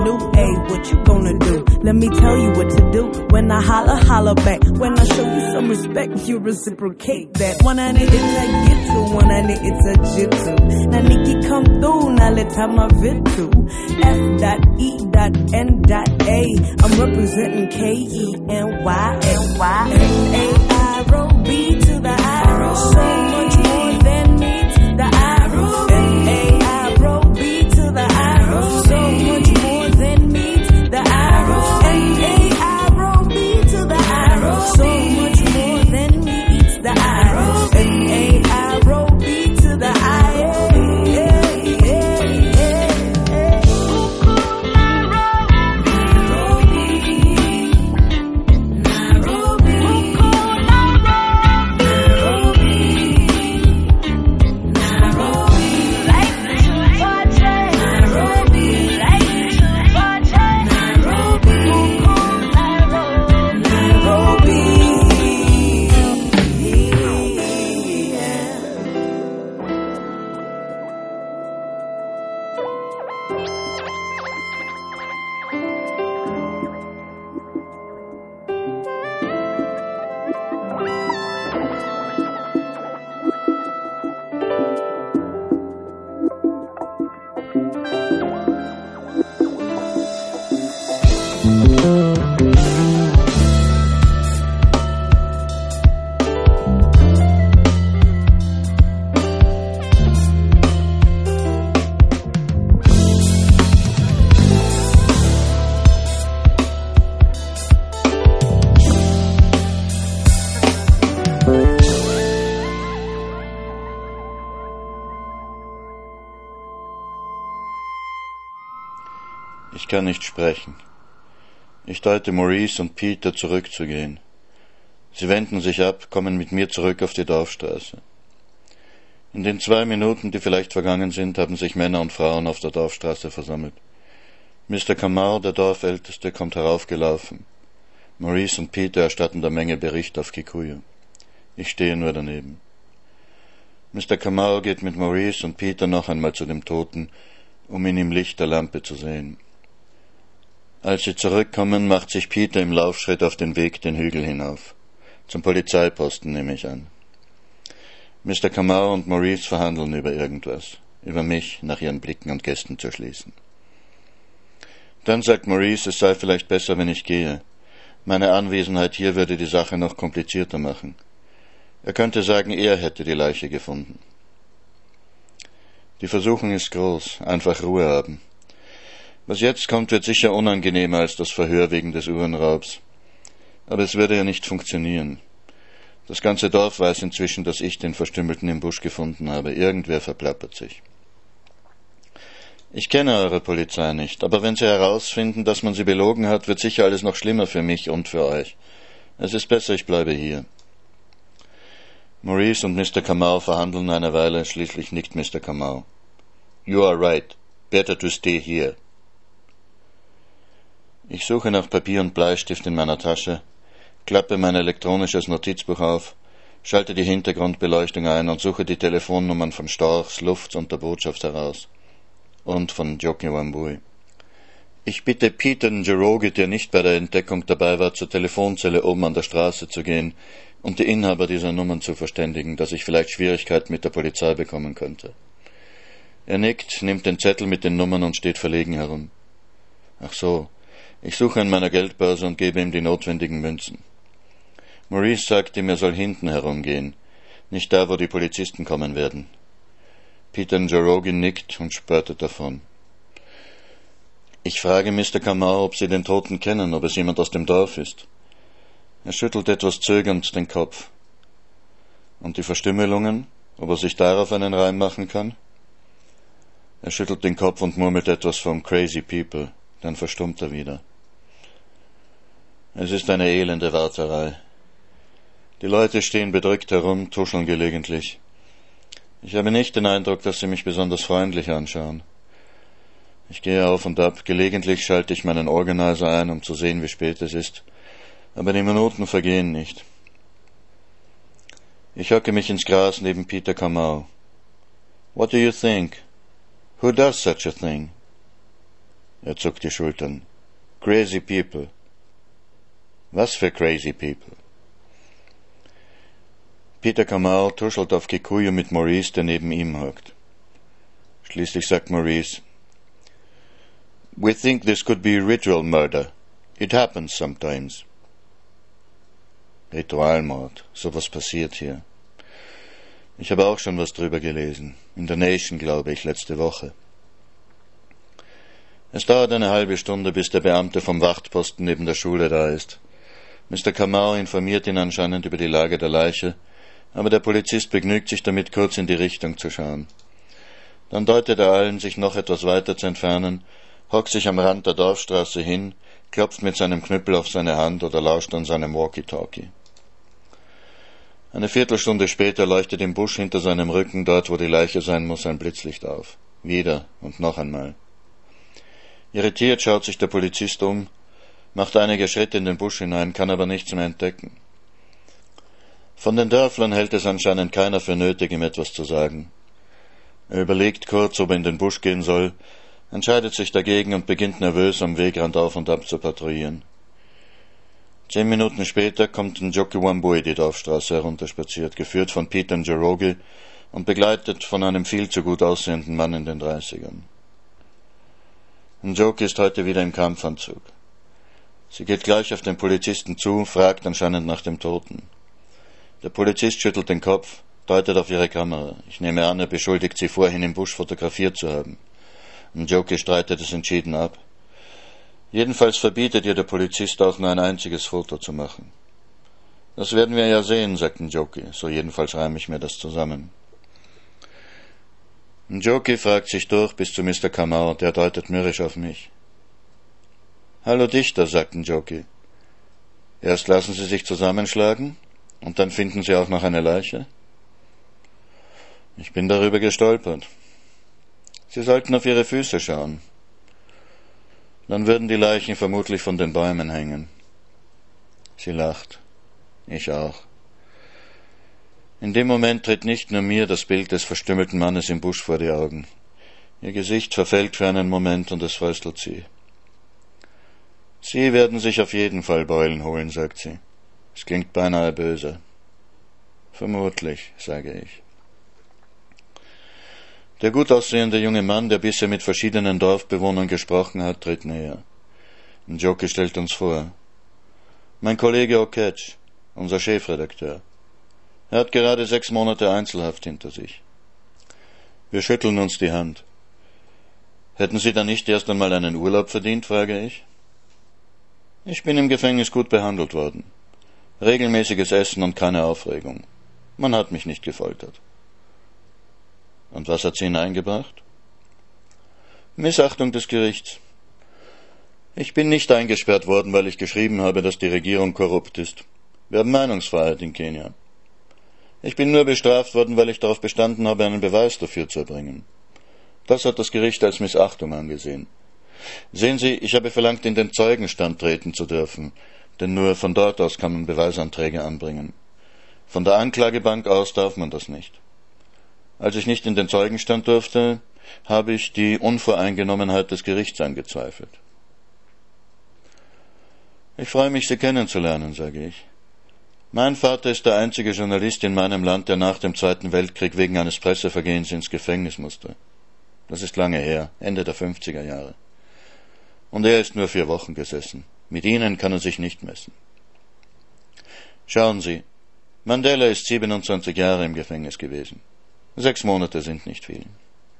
[SPEAKER 2] new. Hey, what you gonna do? Let me tell you what to do. When I holler, holler back. When I show you some respect, you reciprocate that. One hundred it's a get to, one hundred it's a jitsu. Now Nikki come through, now let's have my vid too. F dot E dot N dot A. I'm representing K E N Y N Y N A I R O B to the I. So much more than meets the I. N A I R O B to the I. So much more than meets the I. N A I R O B to the I. So much more than meets the I. N A I R O B to the I.
[SPEAKER 1] Ich kann nicht sprechen. Ich deute Maurice und Peter zurückzugehen. Sie wenden sich ab, kommen mit mir zurück auf die Dorfstraße. In den zwei Minuten, die vielleicht vergangen sind, haben sich Männer und Frauen auf der Dorfstraße versammelt. Mister Kamau, der Dorfälteste, kommt heraufgelaufen. Maurice und Peter erstatten der Menge Bericht auf Kikuyu. Ich stehe nur daneben. Mister Kamau geht mit Maurice und Peter noch einmal zu dem Toten, um ihn im Licht der Lampe zu sehen. Als sie zurückkommen, macht sich Peter im Laufschritt auf den Weg den Hügel hinauf. Zum Polizeiposten, nehme ich an. Mister Kamau und Maurice verhandeln über irgendwas, über mich nach ihren Blicken und Gesten zu schließen. Dann sagt Maurice, es sei vielleicht besser, wenn ich gehe. Meine Anwesenheit hier würde die Sache noch komplizierter machen. Er könnte sagen, er hätte die Leiche gefunden. Die Versuchung ist groß, einfach Ruhe haben. Was jetzt kommt, wird sicher unangenehmer als das Verhör wegen des Uhrenraubs. Aber es würde ja nicht funktionieren. Das ganze Dorf weiß inzwischen, dass ich den Verstümmelten im Busch gefunden habe. Irgendwer verplappert sich. Ich kenne eure Polizei nicht, aber wenn sie herausfinden, dass man sie belogen hat, wird sicher alles noch schlimmer für mich und für euch. Es ist besser, ich bleibe hier. Maurice und Mister Kamau verhandeln eine Weile, schließlich nickt Mister Kamau. You are right. Better to stay here. Ich suche nach Papier und Bleistift in meiner Tasche, klappe mein elektronisches Notizbuch auf, schalte die Hintergrundbeleuchtung ein und suche die Telefonnummern von Storchs, Lufts und der Botschaft heraus. Und von Njoki Wambui. Ich bitte Peter Njoroge, der nicht bei der Entdeckung dabei war, zur Telefonzelle oben an der Straße zu gehen und die Inhaber dieser Nummern zu verständigen, dass ich vielleicht Schwierigkeiten mit der Polizei bekommen könnte. Er nickt, nimmt den Zettel mit den Nummern und steht verlegen herum. Ach so, ich suche in meiner Geldbörse und gebe ihm die notwendigen Münzen. Maurice sagt ihm, er soll hinten herumgehen, nicht da, wo die Polizisten kommen werden. Peter Njoroge nickt und spörtet davon. Ich frage Mister Kamau, ob Sie den Toten kennen, ob es jemand aus dem Dorf ist. Er schüttelt etwas zögernd den Kopf. Und die Verstümmelungen, ob er sich darauf einen Reim machen kann? Er schüttelt den Kopf und murmelt etwas vom Crazy People, dann verstummt er wieder. Es ist eine elende Warterei. Die Leute stehen bedrückt herum, tuscheln gelegentlich. Ich habe nicht den Eindruck, dass sie mich besonders freundlich anschauen. Ich gehe auf und ab, gelegentlich schalte ich meinen Organizer ein, um zu sehen, wie spät es ist, aber die Minuten vergehen nicht. Ich hocke mich ins Gras neben Peter Kamau. What do you think? Who does such a thing? Er zuckt die Schultern. Crazy people. Was für crazy people? Peter Kamau tuschelt auf Kikuyu mit Maurice, der neben ihm hockt. Schließlich sagt Maurice, We think this could be ritual murder. It happens sometimes. Ritualmord, sowas passiert hier. Ich habe auch schon was drüber gelesen. In der Nation, glaube ich, letzte Woche. Es dauert eine halbe Stunde, bis der Beamte vom Wachtposten neben der Schule da ist. Mister Kamau informiert ihn anscheinend über die Lage der Leiche, aber der Polizist begnügt sich damit, kurz in die Richtung zu schauen. Dann deutet er allen, sich noch etwas weiter zu entfernen, hockt sich am Rand der Dorfstraße hin, klopft mit seinem Knüppel auf seine Hand oder lauscht an seinem Walkie-Talkie. Eine Viertelstunde später leuchtet im Busch hinter seinem Rücken, dort wo die Leiche sein muss, ein Blitzlicht auf. Wieder und noch einmal. Irritiert schaut sich der Polizist um, macht einige Schritte in den Busch hinein, kann aber nichts mehr entdecken. Von den Dörflern hält es anscheinend keiner für nötig, ihm etwas zu sagen. Er überlegt kurz, ob er in den Busch gehen soll, entscheidet sich dagegen und beginnt nervös am Wegrand auf und ab zu patrouillieren. Zehn Minuten später kommt Njoki Wambui die Dorfstraße herunterspaziert, geführt von Peter Njoroge und begleitet von einem viel zu gut aussehenden Mann in den Dreißigern. Njoki ist heute wieder im Kampfanzug. Sie geht gleich auf den Polizisten zu, fragt anscheinend nach dem Toten. Der Polizist schüttelt den Kopf, deutet auf ihre Kamera. Ich nehme an, er beschuldigt sie vorhin im Busch fotografiert zu haben. Njoki streitet es entschieden ab. Jedenfalls verbietet ihr der Polizist auch nur ein einziges Foto zu machen. Das werden wir ja sehen, sagt Njoki, so jedenfalls reime ich mir das zusammen. Njoki fragt sich durch bis zu Mister Kamau, der deutet mürrisch auf mich. Hallo Dichter, sagt Njoki. Erst lassen Sie sich zusammenschlagen und dann finden Sie auch noch eine Leiche? Ich bin darüber gestolpert. Sie sollten auf Ihre Füße schauen. Dann würden die Leichen vermutlich von den Bäumen hängen. Sie lacht. Ich auch. In dem Moment tritt nicht nur mir das Bild des verstümmelten Mannes im Busch vor die Augen. Ihr Gesicht verfällt für einen Moment und es fröstelt sie. Sie werden sich auf jeden Fall Beulen holen, sagt sie. Es klingt beinahe böse. Vermutlich, sage ich. Der gut aussehende junge Mann, der bisher mit verschiedenen Dorfbewohnern gesprochen hat, tritt näher. Njoki stellt uns vor. Mein Kollege Oketsch, unser Chefredakteur. Er hat gerade sechs Monate Einzelhaft hinter sich. Wir schütteln uns die Hand. Hätten Sie dann nicht erst einmal einen Urlaub verdient, frage ich. Ich bin im Gefängnis gut behandelt worden. Regelmäßiges Essen und keine Aufregung. Man hat mich nicht gefoltert. Und was hat sie hineingebracht? Missachtung des Gerichts. Ich bin nicht eingesperrt worden, weil ich geschrieben habe, dass die Regierung korrupt ist. Wir haben Meinungsfreiheit in Kenia. Ich bin nur bestraft worden, weil ich darauf bestanden habe, einen Beweis dafür zu erbringen. Das hat das Gericht als Missachtung angesehen. Sehen Sie, ich habe verlangt, in den Zeugenstand treten zu dürfen, denn nur von dort aus kann man Beweisanträge anbringen. Von der Anklagebank aus darf man das nicht. Als ich nicht in den Zeugenstand durfte, habe ich die Unvoreingenommenheit des Gerichts angezweifelt. Ich freue mich, Sie kennenzulernen, sage ich. Mein Vater ist der einzige Journalist in meinem Land, der nach dem Zweiten Weltkrieg wegen eines Pressevergehens ins Gefängnis musste. Das ist lange her, Ende der fünfziger Jahre. Und er ist nur vier Wochen gesessen. Mit Ihnen kann er sich nicht messen. Schauen Sie, Mandela ist siebenundzwanzig Jahre im Gefängnis gewesen. Sechs Monate sind nicht viel.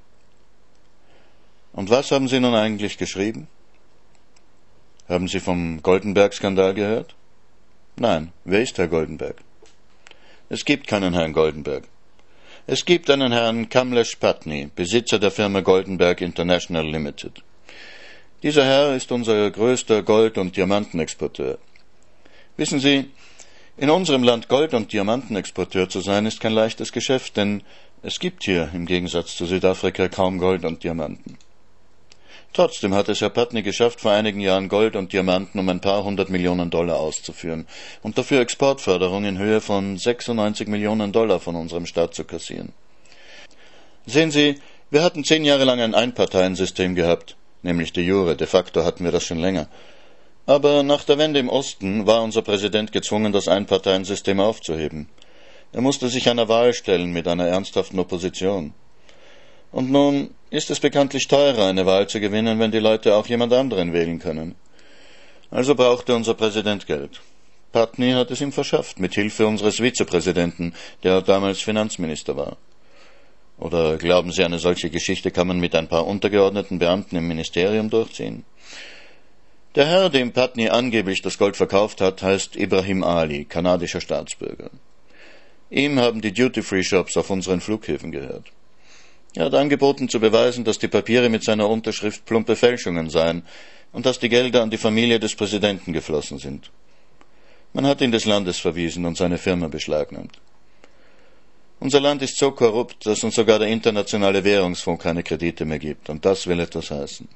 [SPEAKER 1] Und was haben Sie nun eigentlich geschrieben? Haben Sie vom Goldenberg-Skandal gehört? Nein, wer ist Herr Goldenberg? Es gibt keinen Herrn Goldenberg. Es gibt einen Herrn Kamlesh Patni, Besitzer der Firma Goldenberg International Limited. Dieser Herr ist unser größter Gold- und Diamantenexporteur. Wissen Sie, in unserem Land Gold- und Diamantenexporteur zu sein, ist kein leichtes Geschäft, denn es gibt hier im Gegensatz zu Südafrika kaum Gold und Diamanten. Trotzdem hat es Herr Patni geschafft, vor einigen Jahren Gold und Diamanten um ein paar hundert Millionen Dollar auszuführen und dafür Exportförderung in Höhe von sechsundneunzig Millionen Dollar von unserem Staat zu kassieren. Sehen Sie, wir hatten zehn Jahre lang ein Einparteiensystem gehabt, nämlich de jure, de facto hatten wir das schon länger. Aber nach der Wende im Osten war unser Präsident gezwungen, das Einparteiensystem aufzuheben. Er musste sich einer Wahl stellen mit einer ernsthaften Opposition. Und nun ist es bekanntlich teurer, eine Wahl zu gewinnen, wenn die Leute auch jemand anderen wählen können. Also brauchte unser Präsident Geld. Putney hat es ihm verschafft, mit Hilfe unseres Vizepräsidenten, der damals Finanzminister war. Oder glauben Sie, eine solche Geschichte kann man mit ein paar untergeordneten Beamten im Ministerium durchziehen? Der Herr, dem Putney angeblich das Gold verkauft hat, heißt Ibrahim Ali, kanadischer Staatsbürger. Ihm haben die Duty-Free-Shops auf unseren Flughäfen gehört. Er hat angeboten zu beweisen, dass die Papiere mit seiner Unterschrift plumpe Fälschungen seien und dass die Gelder an die Familie des Präsidenten geflossen sind. Man hat ihn des Landes verwiesen und seine Firma beschlagnahmt. Unser Land ist so korrupt, dass uns sogar der Internationale Währungsfonds keine Kredite mehr gibt, und das will etwas heißen.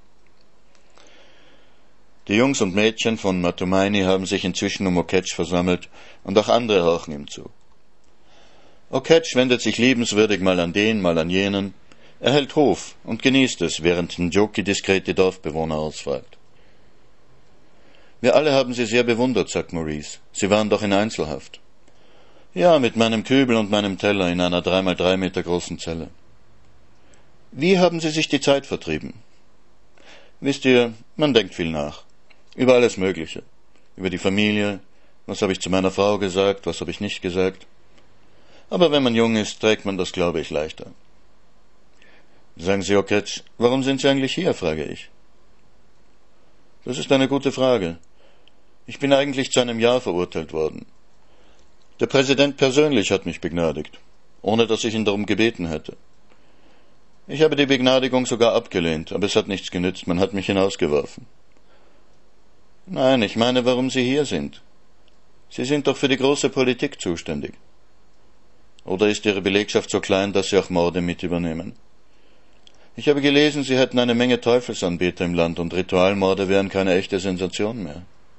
[SPEAKER 1] Die Jungs und Mädchen von Matumaini haben sich inzwischen um Oketsch versammelt, und auch andere horchen ihm zu. Oketsch wendet sich liebenswürdig mal an den, mal an jenen. Er hält Hof und genießt es, während Njoki diskret die Dorfbewohner ausfragt. Wir alle haben Sie sehr bewundert, sagt Maurice. Sie waren doch in Einzelhaft. Ja, mit meinem Kübel und meinem Teller in einer drei mal drei Meter großen Zelle. Wie haben Sie sich die Zeit vertrieben? Wisst ihr, man denkt viel nach. Über alles Mögliche. Über die Familie. Was habe ich zu meiner Frau gesagt, was habe ich nicht gesagt? Aber wenn man jung ist, trägt man das, glaube ich, leichter. Sagen Sie, Oketsch, warum sind Sie eigentlich hier, frage ich. Das ist eine gute Frage. Ich bin eigentlich zu einem Jahr verurteilt worden. Der Präsident persönlich hat mich begnadigt, ohne dass ich ihn darum gebeten hätte. Ich habe die Begnadigung sogar abgelehnt, aber es hat nichts genützt, man hat mich hinausgeworfen. Nein, ich meine, warum Sie hier sind. Sie sind doch für die große Politik zuständig. Oder ist Ihre Belegschaft so klein, dass Sie auch Morde mit übernehmen? Ich habe gelesen, Sie hätten eine Menge Teufelsanbeter im Land und Ritualmorde wären keine echte Sensation mehr.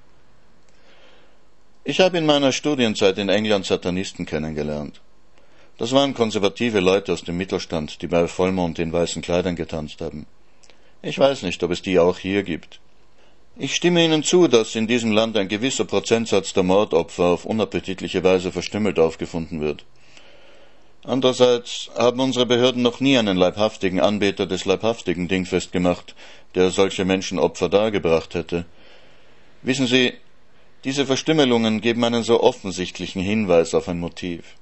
[SPEAKER 1] Ich habe in meiner Studienzeit in England Satanisten kennengelernt. Das waren konservative Leute aus dem Mittelstand, die bei Vollmond in weißen Kleidern getanzt haben. Ich weiß nicht, ob es die auch hier gibt. Ich stimme Ihnen zu, dass in diesem Land ein gewisser Prozentsatz der Mordopfer auf unappetitliche Weise verstümmelt aufgefunden wird. Andererseits haben unsere Behörden noch nie einen leibhaftigen Anbeter des leibhaftigen dingfest gemacht, der solche Menschenopfer dargebracht hätte. Wissen Sie, diese Verstümmelungen geben einen so offensichtlichen Hinweis auf ein Motiv.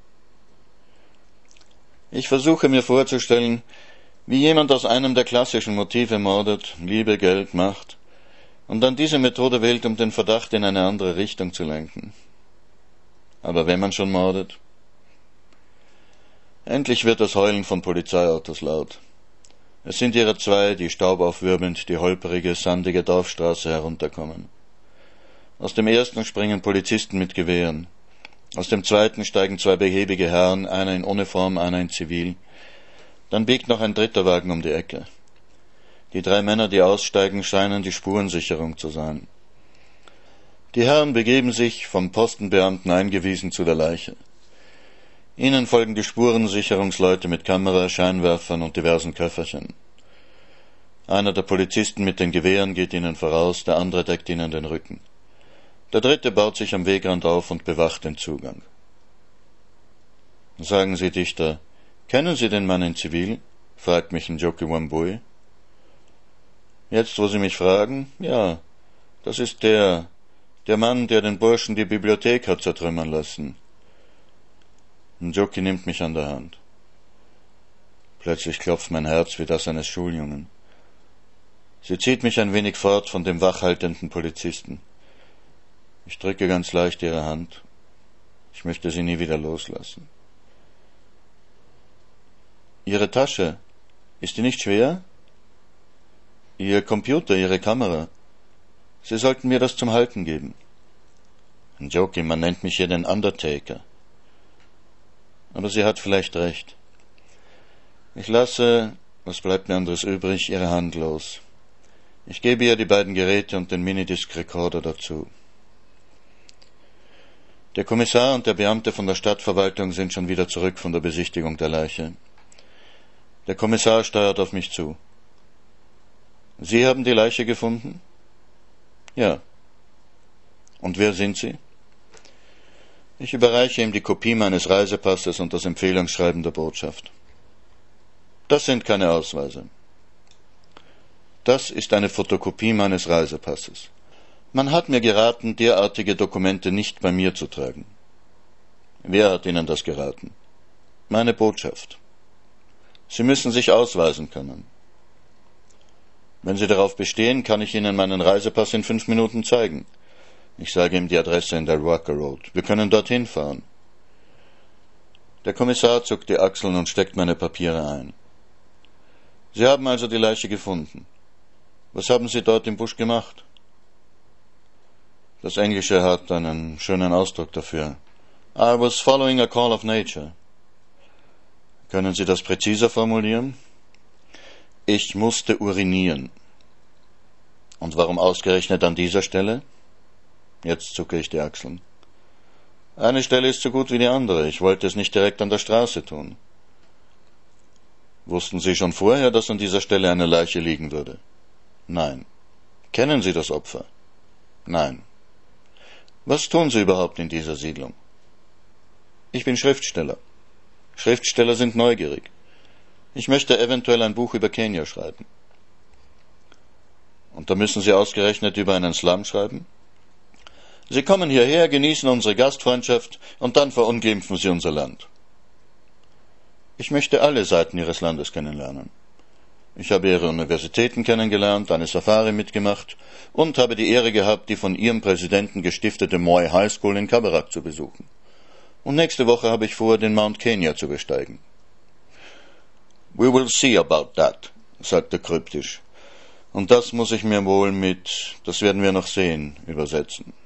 [SPEAKER 1] Ich versuche mir vorzustellen, wie jemand aus einem der klassischen Motive mordet, Liebe, Geld, Macht, und dann diese Methode wählt, um den Verdacht in eine andere Richtung zu lenken. Aber wenn man schon mordet? Endlich wird das Heulen von Polizeiautos laut. Es sind ihre zwei, die staubaufwirbelnd die holperige, sandige Dorfstraße herunterkommen. Aus dem ersten springen Polizisten mit Gewehren. Aus dem zweiten steigen zwei behäbige Herren, einer in Uniform, einer in Zivil. Dann biegt noch ein dritter Wagen um die Ecke. Die drei Männer, die aussteigen, scheinen die Spurensicherung zu sein. Die Herren begeben sich, vom Postenbeamten eingewiesen, zu der Leiche. Ihnen folgen die Spurensicherungsleute mit Kamera, Scheinwerfern und diversen Köfferchen. Einer der Polizisten mit den Gewehren geht ihnen voraus, der andere deckt ihnen den Rücken. Der dritte baut sich am Wegrand auf und bewacht den Zugang. Sagen Sie, Dichter, kennen Sie den Mann in Zivil? Fragt mich Njoki Wambui. Jetzt, wo Sie mich fragen, ja, das ist der, der Mann, der den Burschen die Bibliothek hat zertrümmern lassen. Njoki nimmt mich an der Hand. Plötzlich klopft mein Herz wie das eines Schuljungen. Sie zieht mich ein wenig fort von dem wachhaltenden Polizisten. Ich drücke ganz leicht ihre Hand. Ich möchte sie nie wieder loslassen. Ihre Tasche, ist die nicht schwer? Ihr Computer, Ihre Kamera. Sie sollten mir das zum Halten geben. Njoki, man nennt mich hier den Undertaker. Aber sie hat vielleicht recht. Ich lasse, was bleibt mir anderes übrig, ihre Hand los. Ich gebe ihr die beiden Geräte und den Minidisc-Rekorder dazu. Der Kommissar und der Beamte von der Stadtverwaltung sind schon wieder zurück von der Besichtigung der Leiche. Der Kommissar steuert auf mich zu. Sie haben die Leiche gefunden? Ja. Und wer sind Sie? Ich überreiche ihm die Kopie meines Reisepasses und das Empfehlungsschreiben der Botschaft. Das sind keine Ausweise. Das ist eine Fotokopie meines Reisepasses. Man hat mir geraten, derartige Dokumente nicht bei mir zu tragen. Wer hat Ihnen das geraten? Meine Botschaft. Sie müssen sich ausweisen können. Wenn Sie darauf bestehen, kann ich Ihnen meinen Reisepass in fünf Minuten zeigen. Ich sage ihm die Adresse in der Walker Road. Wir können dorthin fahren. Der Kommissar zuckt die Achseln und steckt meine Papiere ein. Sie haben also die Leiche gefunden. Was haben Sie dort im Busch gemacht? Das Englische hat einen schönen Ausdruck dafür. I was following a call of nature. Können Sie das präziser formulieren? Ich musste urinieren. Und warum ausgerechnet an dieser Stelle? Jetzt zucke ich die Achseln. Eine Stelle ist so gut wie die andere. Ich wollte es nicht direkt an der Straße tun. Wussten Sie schon vorher, dass an dieser Stelle eine Leiche liegen würde? Nein. Kennen Sie das Opfer? Nein. Was tun Sie überhaupt in dieser Siedlung? Ich bin Schriftsteller. Schriftsteller sind neugierig. Ich möchte eventuell ein Buch über Kenia schreiben. Und da müssen Sie ausgerechnet über einen Slum schreiben? Sie kommen hierher, genießen unsere Gastfreundschaft und dann verunglimpfen Sie unser Land. Ich möchte alle Seiten Ihres Landes kennenlernen. Ich habe Ihre Universitäten kennengelernt, eine Safari mitgemacht und habe die Ehre gehabt, die von Ihrem Präsidenten gestiftete Moi High School in Kabarak zu besuchen. Und nächste Woche habe ich vor, den Mount Kenya zu besteigen. We will see about that, sagt er kryptisch. Und das muss ich mir wohl mit, das werden wir noch sehen, übersetzen.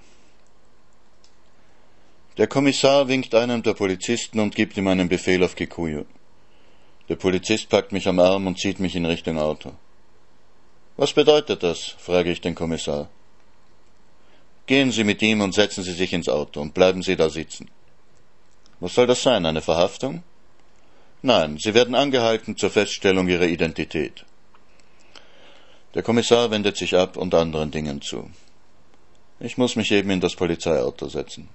[SPEAKER 1] Der Kommissar winkt einem der Polizisten und gibt ihm einen Befehl auf Kikuyu. Der Polizist packt mich am Arm und zieht mich in Richtung Auto. Was bedeutet das? Frage ich den Kommissar. Gehen Sie mit ihm und setzen Sie sich ins Auto und bleiben Sie da sitzen. Was soll das sein, eine Verhaftung? Nein, Sie werden angehalten zur Feststellung Ihrer Identität. Der Kommissar wendet sich ab und anderen Dingen zu. Ich muss mich eben in das Polizeiauto setzen.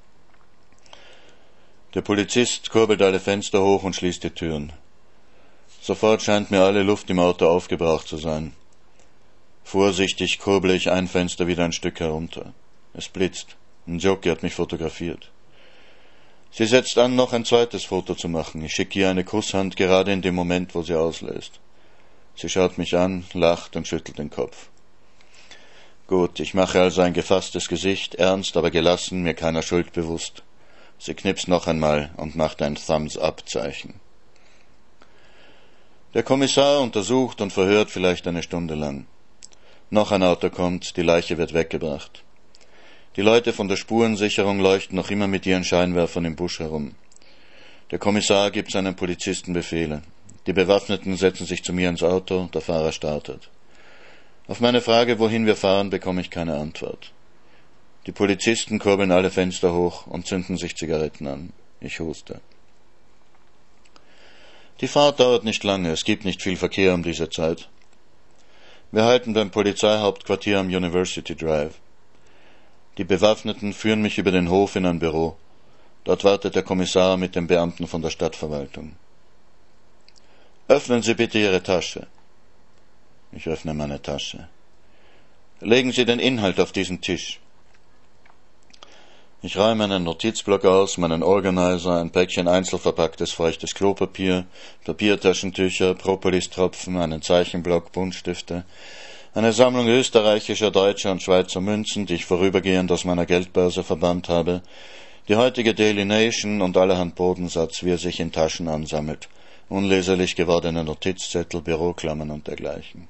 [SPEAKER 1] Der Polizist kurbelt alle Fenster hoch und schließt die Türen. Sofort scheint mir alle Luft im Auto aufgebraucht zu sein. Vorsichtig kurbele ich ein Fenster wieder ein Stück herunter. Es blitzt. Njoki hat mich fotografiert. Sie setzt an, noch ein zweites Foto zu machen. Ich schicke ihr eine Kusshand gerade in dem Moment, wo sie auslöst. Sie schaut mich an, lacht und schüttelt den Kopf. Gut, ich mache also ein gefasstes Gesicht, ernst, aber gelassen, mir keiner Schuld bewusst. Sie knipst noch einmal und macht ein Thumbs-up-Zeichen. Der Kommissar untersucht und verhört vielleicht eine Stunde lang. Noch ein Auto kommt, die Leiche wird weggebracht. Die Leute von der Spurensicherung leuchten noch immer mit ihren Scheinwerfern im Busch herum. Der Kommissar gibt seinen Polizisten Befehle. Die Bewaffneten setzen sich zu mir ins Auto, der Fahrer startet. Auf meine Frage, wohin wir fahren, bekomme ich keine Antwort. Die Polizisten kurbeln alle Fenster hoch und zünden sich Zigaretten an. Ich huste. Die Fahrt dauert nicht lange, es gibt nicht viel Verkehr um diese Zeit. Wir halten beim Polizeihauptquartier am University Drive. Die Bewaffneten führen mich über den Hof in ein Büro. Dort wartet der Kommissar mit den Beamten von der Stadtverwaltung. Öffnen Sie bitte Ihre Tasche. Ich öffne meine Tasche. Legen Sie den Inhalt auf diesen Tisch. Ich räume einen Notizblock aus, meinen Organizer, ein Päckchen einzelverpacktes feuchtes Klopapier, Papiertaschentücher, Propolistropfen, einen Zeichenblock, Buntstifte, eine Sammlung österreichischer, deutscher und Schweizer Münzen, die ich vorübergehend aus meiner Geldbörse verbannt habe, die heutige Daily Nation und allerhand Bodensatz, wie er sich in Taschen ansammelt, unleserlich gewordene Notizzettel, Büroklammern und dergleichen.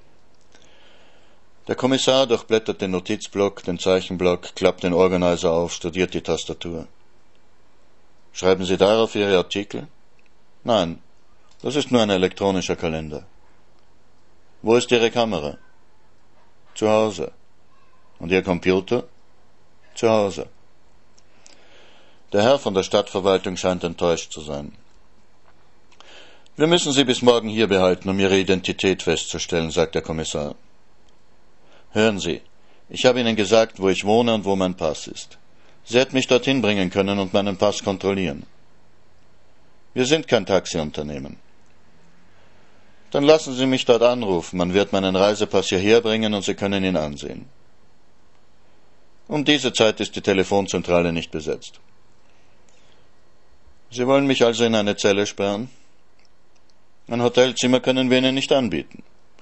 [SPEAKER 1] Der Kommissar durchblättert den Notizblock, den Zeichenblock, klappt den Organizer auf, studiert die Tastatur. Schreiben Sie darauf Ihre Artikel? Nein, das ist nur ein elektronischer Kalender. Wo ist Ihre Kamera? Zu Hause. Und Ihr Computer? Zu Hause. Der Herr von der Stadtverwaltung scheint enttäuscht zu sein. Wir müssen Sie bis morgen hier behalten, um Ihre Identität festzustellen, sagt der Kommissar. Hören Sie, ich habe Ihnen gesagt, wo ich wohne und wo mein Pass ist. Sie hätten mich dorthin bringen können und meinen Pass kontrollieren. Wir sind kein Taxiunternehmen. Dann lassen Sie mich dort anrufen, man wird meinen Reisepass hierher bringen und Sie können ihn ansehen. Um diese Zeit ist die Telefonzentrale nicht besetzt. Sie wollen mich also in eine Zelle sperren? Ein Hotelzimmer können wir Ihnen nicht anbieten.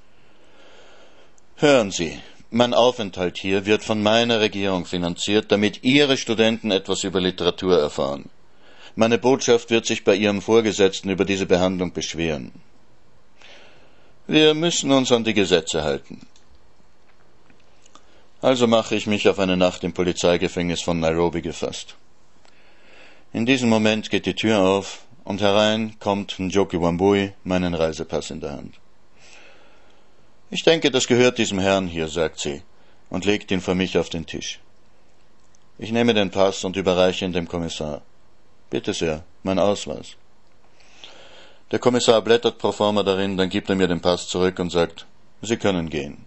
[SPEAKER 1] Hören Sie, mein Aufenthalt hier wird von meiner Regierung finanziert, damit Ihre Studenten etwas über Literatur erfahren. Meine Botschaft wird sich bei Ihrem Vorgesetzten über diese Behandlung beschweren. Wir müssen uns an die Gesetze halten. Also mache ich mich auf eine Nacht im Polizeigefängnis von Nairobi gefasst. In diesem Moment geht die Tür auf und herein kommt Njoki Wambui, meinen Reisepass in der Hand. Ich denke, das gehört diesem Herrn hier, sagt sie, und legt ihn für mich auf den Tisch. Ich nehme den Pass und überreiche ihn dem Kommissar. Bitte sehr, mein Ausweis. Der Kommissar blättert pro forma darin, dann gibt er mir den Pass zurück und sagt, Sie können gehen.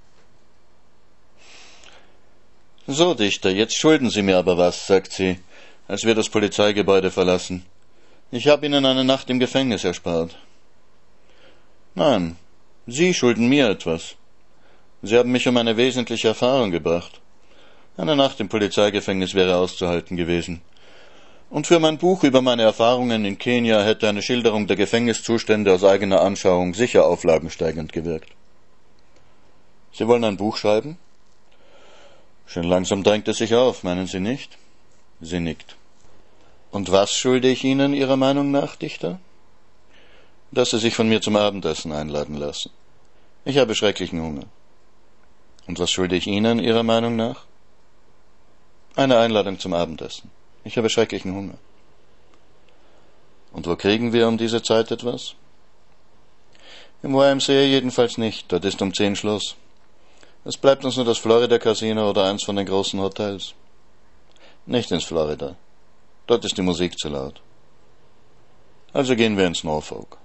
[SPEAKER 1] So, Dichter, jetzt schulden Sie mir aber was, sagt sie, als wir das Polizeigebäude verlassen. Ich habe Ihnen eine Nacht im Gefängnis erspart. Nein, Sie schulden mir etwas. Sie haben mich um eine wesentliche Erfahrung gebracht. Eine Nacht im Polizeigefängnis wäre auszuhalten gewesen. Und für mein Buch über meine Erfahrungen in Kenia hätte eine Schilderung der Gefängniszustände aus eigener Anschauung sicher auflagensteigend gewirkt. Sie wollen ein Buch schreiben? Schon langsam drängt es sich auf, meinen Sie nicht? Sie nickt. Und was schulde ich Ihnen Ihrer Meinung nach, Dichter? Dass Sie sich von mir zum Abendessen einladen lassen. Ich habe schrecklichen Hunger. Und was schulde ich Ihnen Ihrer Meinung nach? Eine Einladung zum Abendessen. Ich habe schrecklichen Hunger. Und wo kriegen wir um diese Zeit etwas? Im Y M C A jedenfalls nicht, dort ist um zehn Schluss. Es bleibt uns nur das Florida Casino oder eins von den großen Hotels. Nicht ins Florida. Dort ist die Musik zu laut. Also gehen wir ins Norfolk.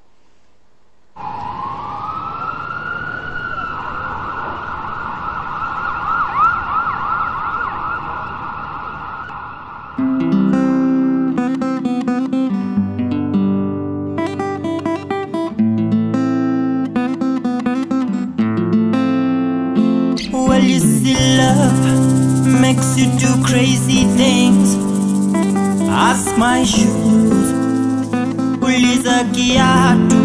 [SPEAKER 2] Well, you see, love makes you do crazy things. Ask my shoes, uliza kiatu,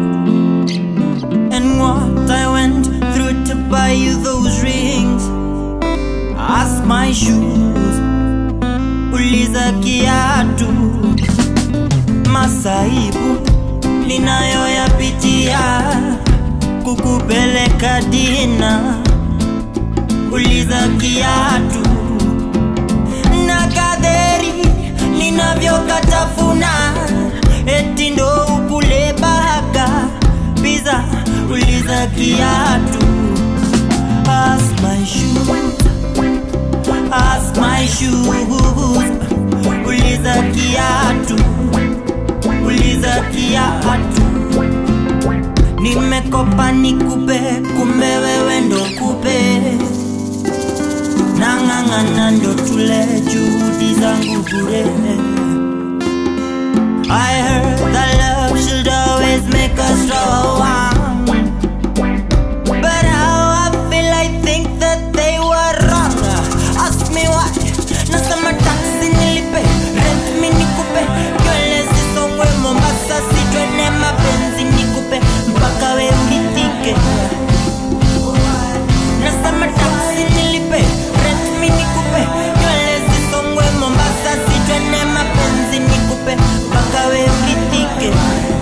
[SPEAKER 2] and what I went through to buy you those rings. Ask my shoes, uliza kiatu, masaibu ninayoyapitia kukupeleka dina. Uliza kiatu na kaderi ninavyokatafuna, eti ndo ukule baka pizza. Uliza kiatu. Ask my shoes, ask my shoes. Uliza kiatu, uliza kiatu. Nimekopa nikupe, kumbe wewe ndo kupe. Nangangana ndo tule juhudi zangu bure. I heard that love should always make us strong, but how I feel, I think that they were wrong. Ask me why. Nasema taxi nilipe, rent mi nikupe, nywele zisongwe Mombasa, sitwene mapenzi nikupe, mpaka we unitike. Nasema taxi nilipe, rent mi nikupe, nywele zisongwe Mombasa, sitwene mapenzi nikupe, mpaka we unitike.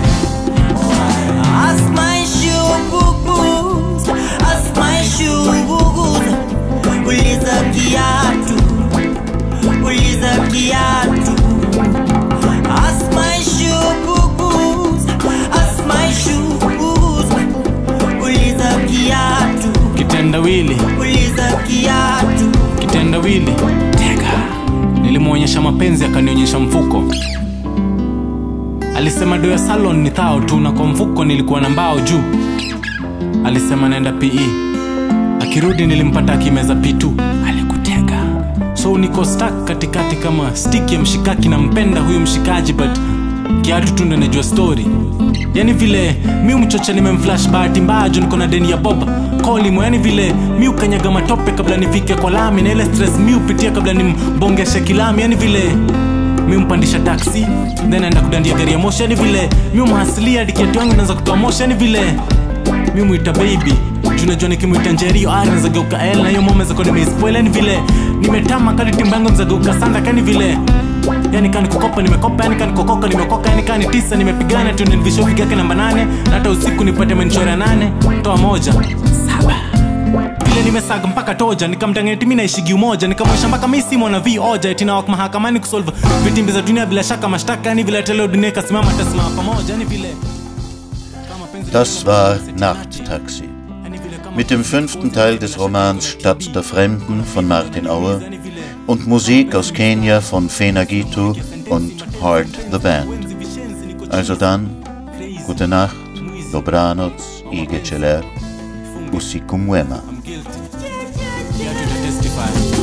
[SPEAKER 2] Ask my shoes, ask my shoes. Uliza kiatu, uliza kiatu. Ask my shoes, ask my shoes. Uliza kiatu,
[SPEAKER 5] kitendawili,
[SPEAKER 2] uliza kiatu.
[SPEAKER 5] kitendawili. Tega. Nilimuonyesha mapenzi akanionyesha mfuko. Alisema do ya salon ni thao tu, na kwa mfuko nilikuwa na mbao juu. Alisema naenda P E, akirudi nilimpata akimeza P two. Alikutega, so niko stuck katikati kama stick ya mshikaki. Nampenda huyu mshikaji but kiatu tu ndo najua story. Yani vile mi umchocha nimemflash bahati mbaya juu niko na deni ya boba Kolimo. Yani vile mi ukanyaga matope kabla nifike kwa lami, na ile stress mi upitia kabla nimbongeshe kilami. Yani vile mi umpandisha taxi then naenda kudandia gari ya moshi. Yani vile mi umhasilia dikiatu wangu naanza kutoa moshi. Yani vile mi umuita baby juu najua nikimuita Njerio ari naeza geuka L, na hiyo mome za kone meispoil. Yani vile nimetama kadi timbango naeza geuka Sanda. Kani vile yani kani kukopa nimekopa, yani kani kukoka nimekoka, yani kani tisa nimepigana tu nilvisho vigake namba nane. Na hata usiku nipate menchora nane toa moja saba. Vile nimesaga mpaka toja nikamtangeti mimi naishigi umoja, nikamwesha mpaka mimi si mwana V oja eti na wak mahakamani kusolve vitimbi za dunia bila shaka mashtaka. Yani vile tele dunia kasimama tasimama pamoja. Yani vile
[SPEAKER 1] Das war Nachttaxi. Mit dem fünften Teil des Romans Stadt der Fremden von Martin Auer und Musik aus Kenia von Fena Gitu und Heart the Band. Also dann, gute Nacht, dobranoc, ige celer, usiku mwema.
[SPEAKER 5] testify.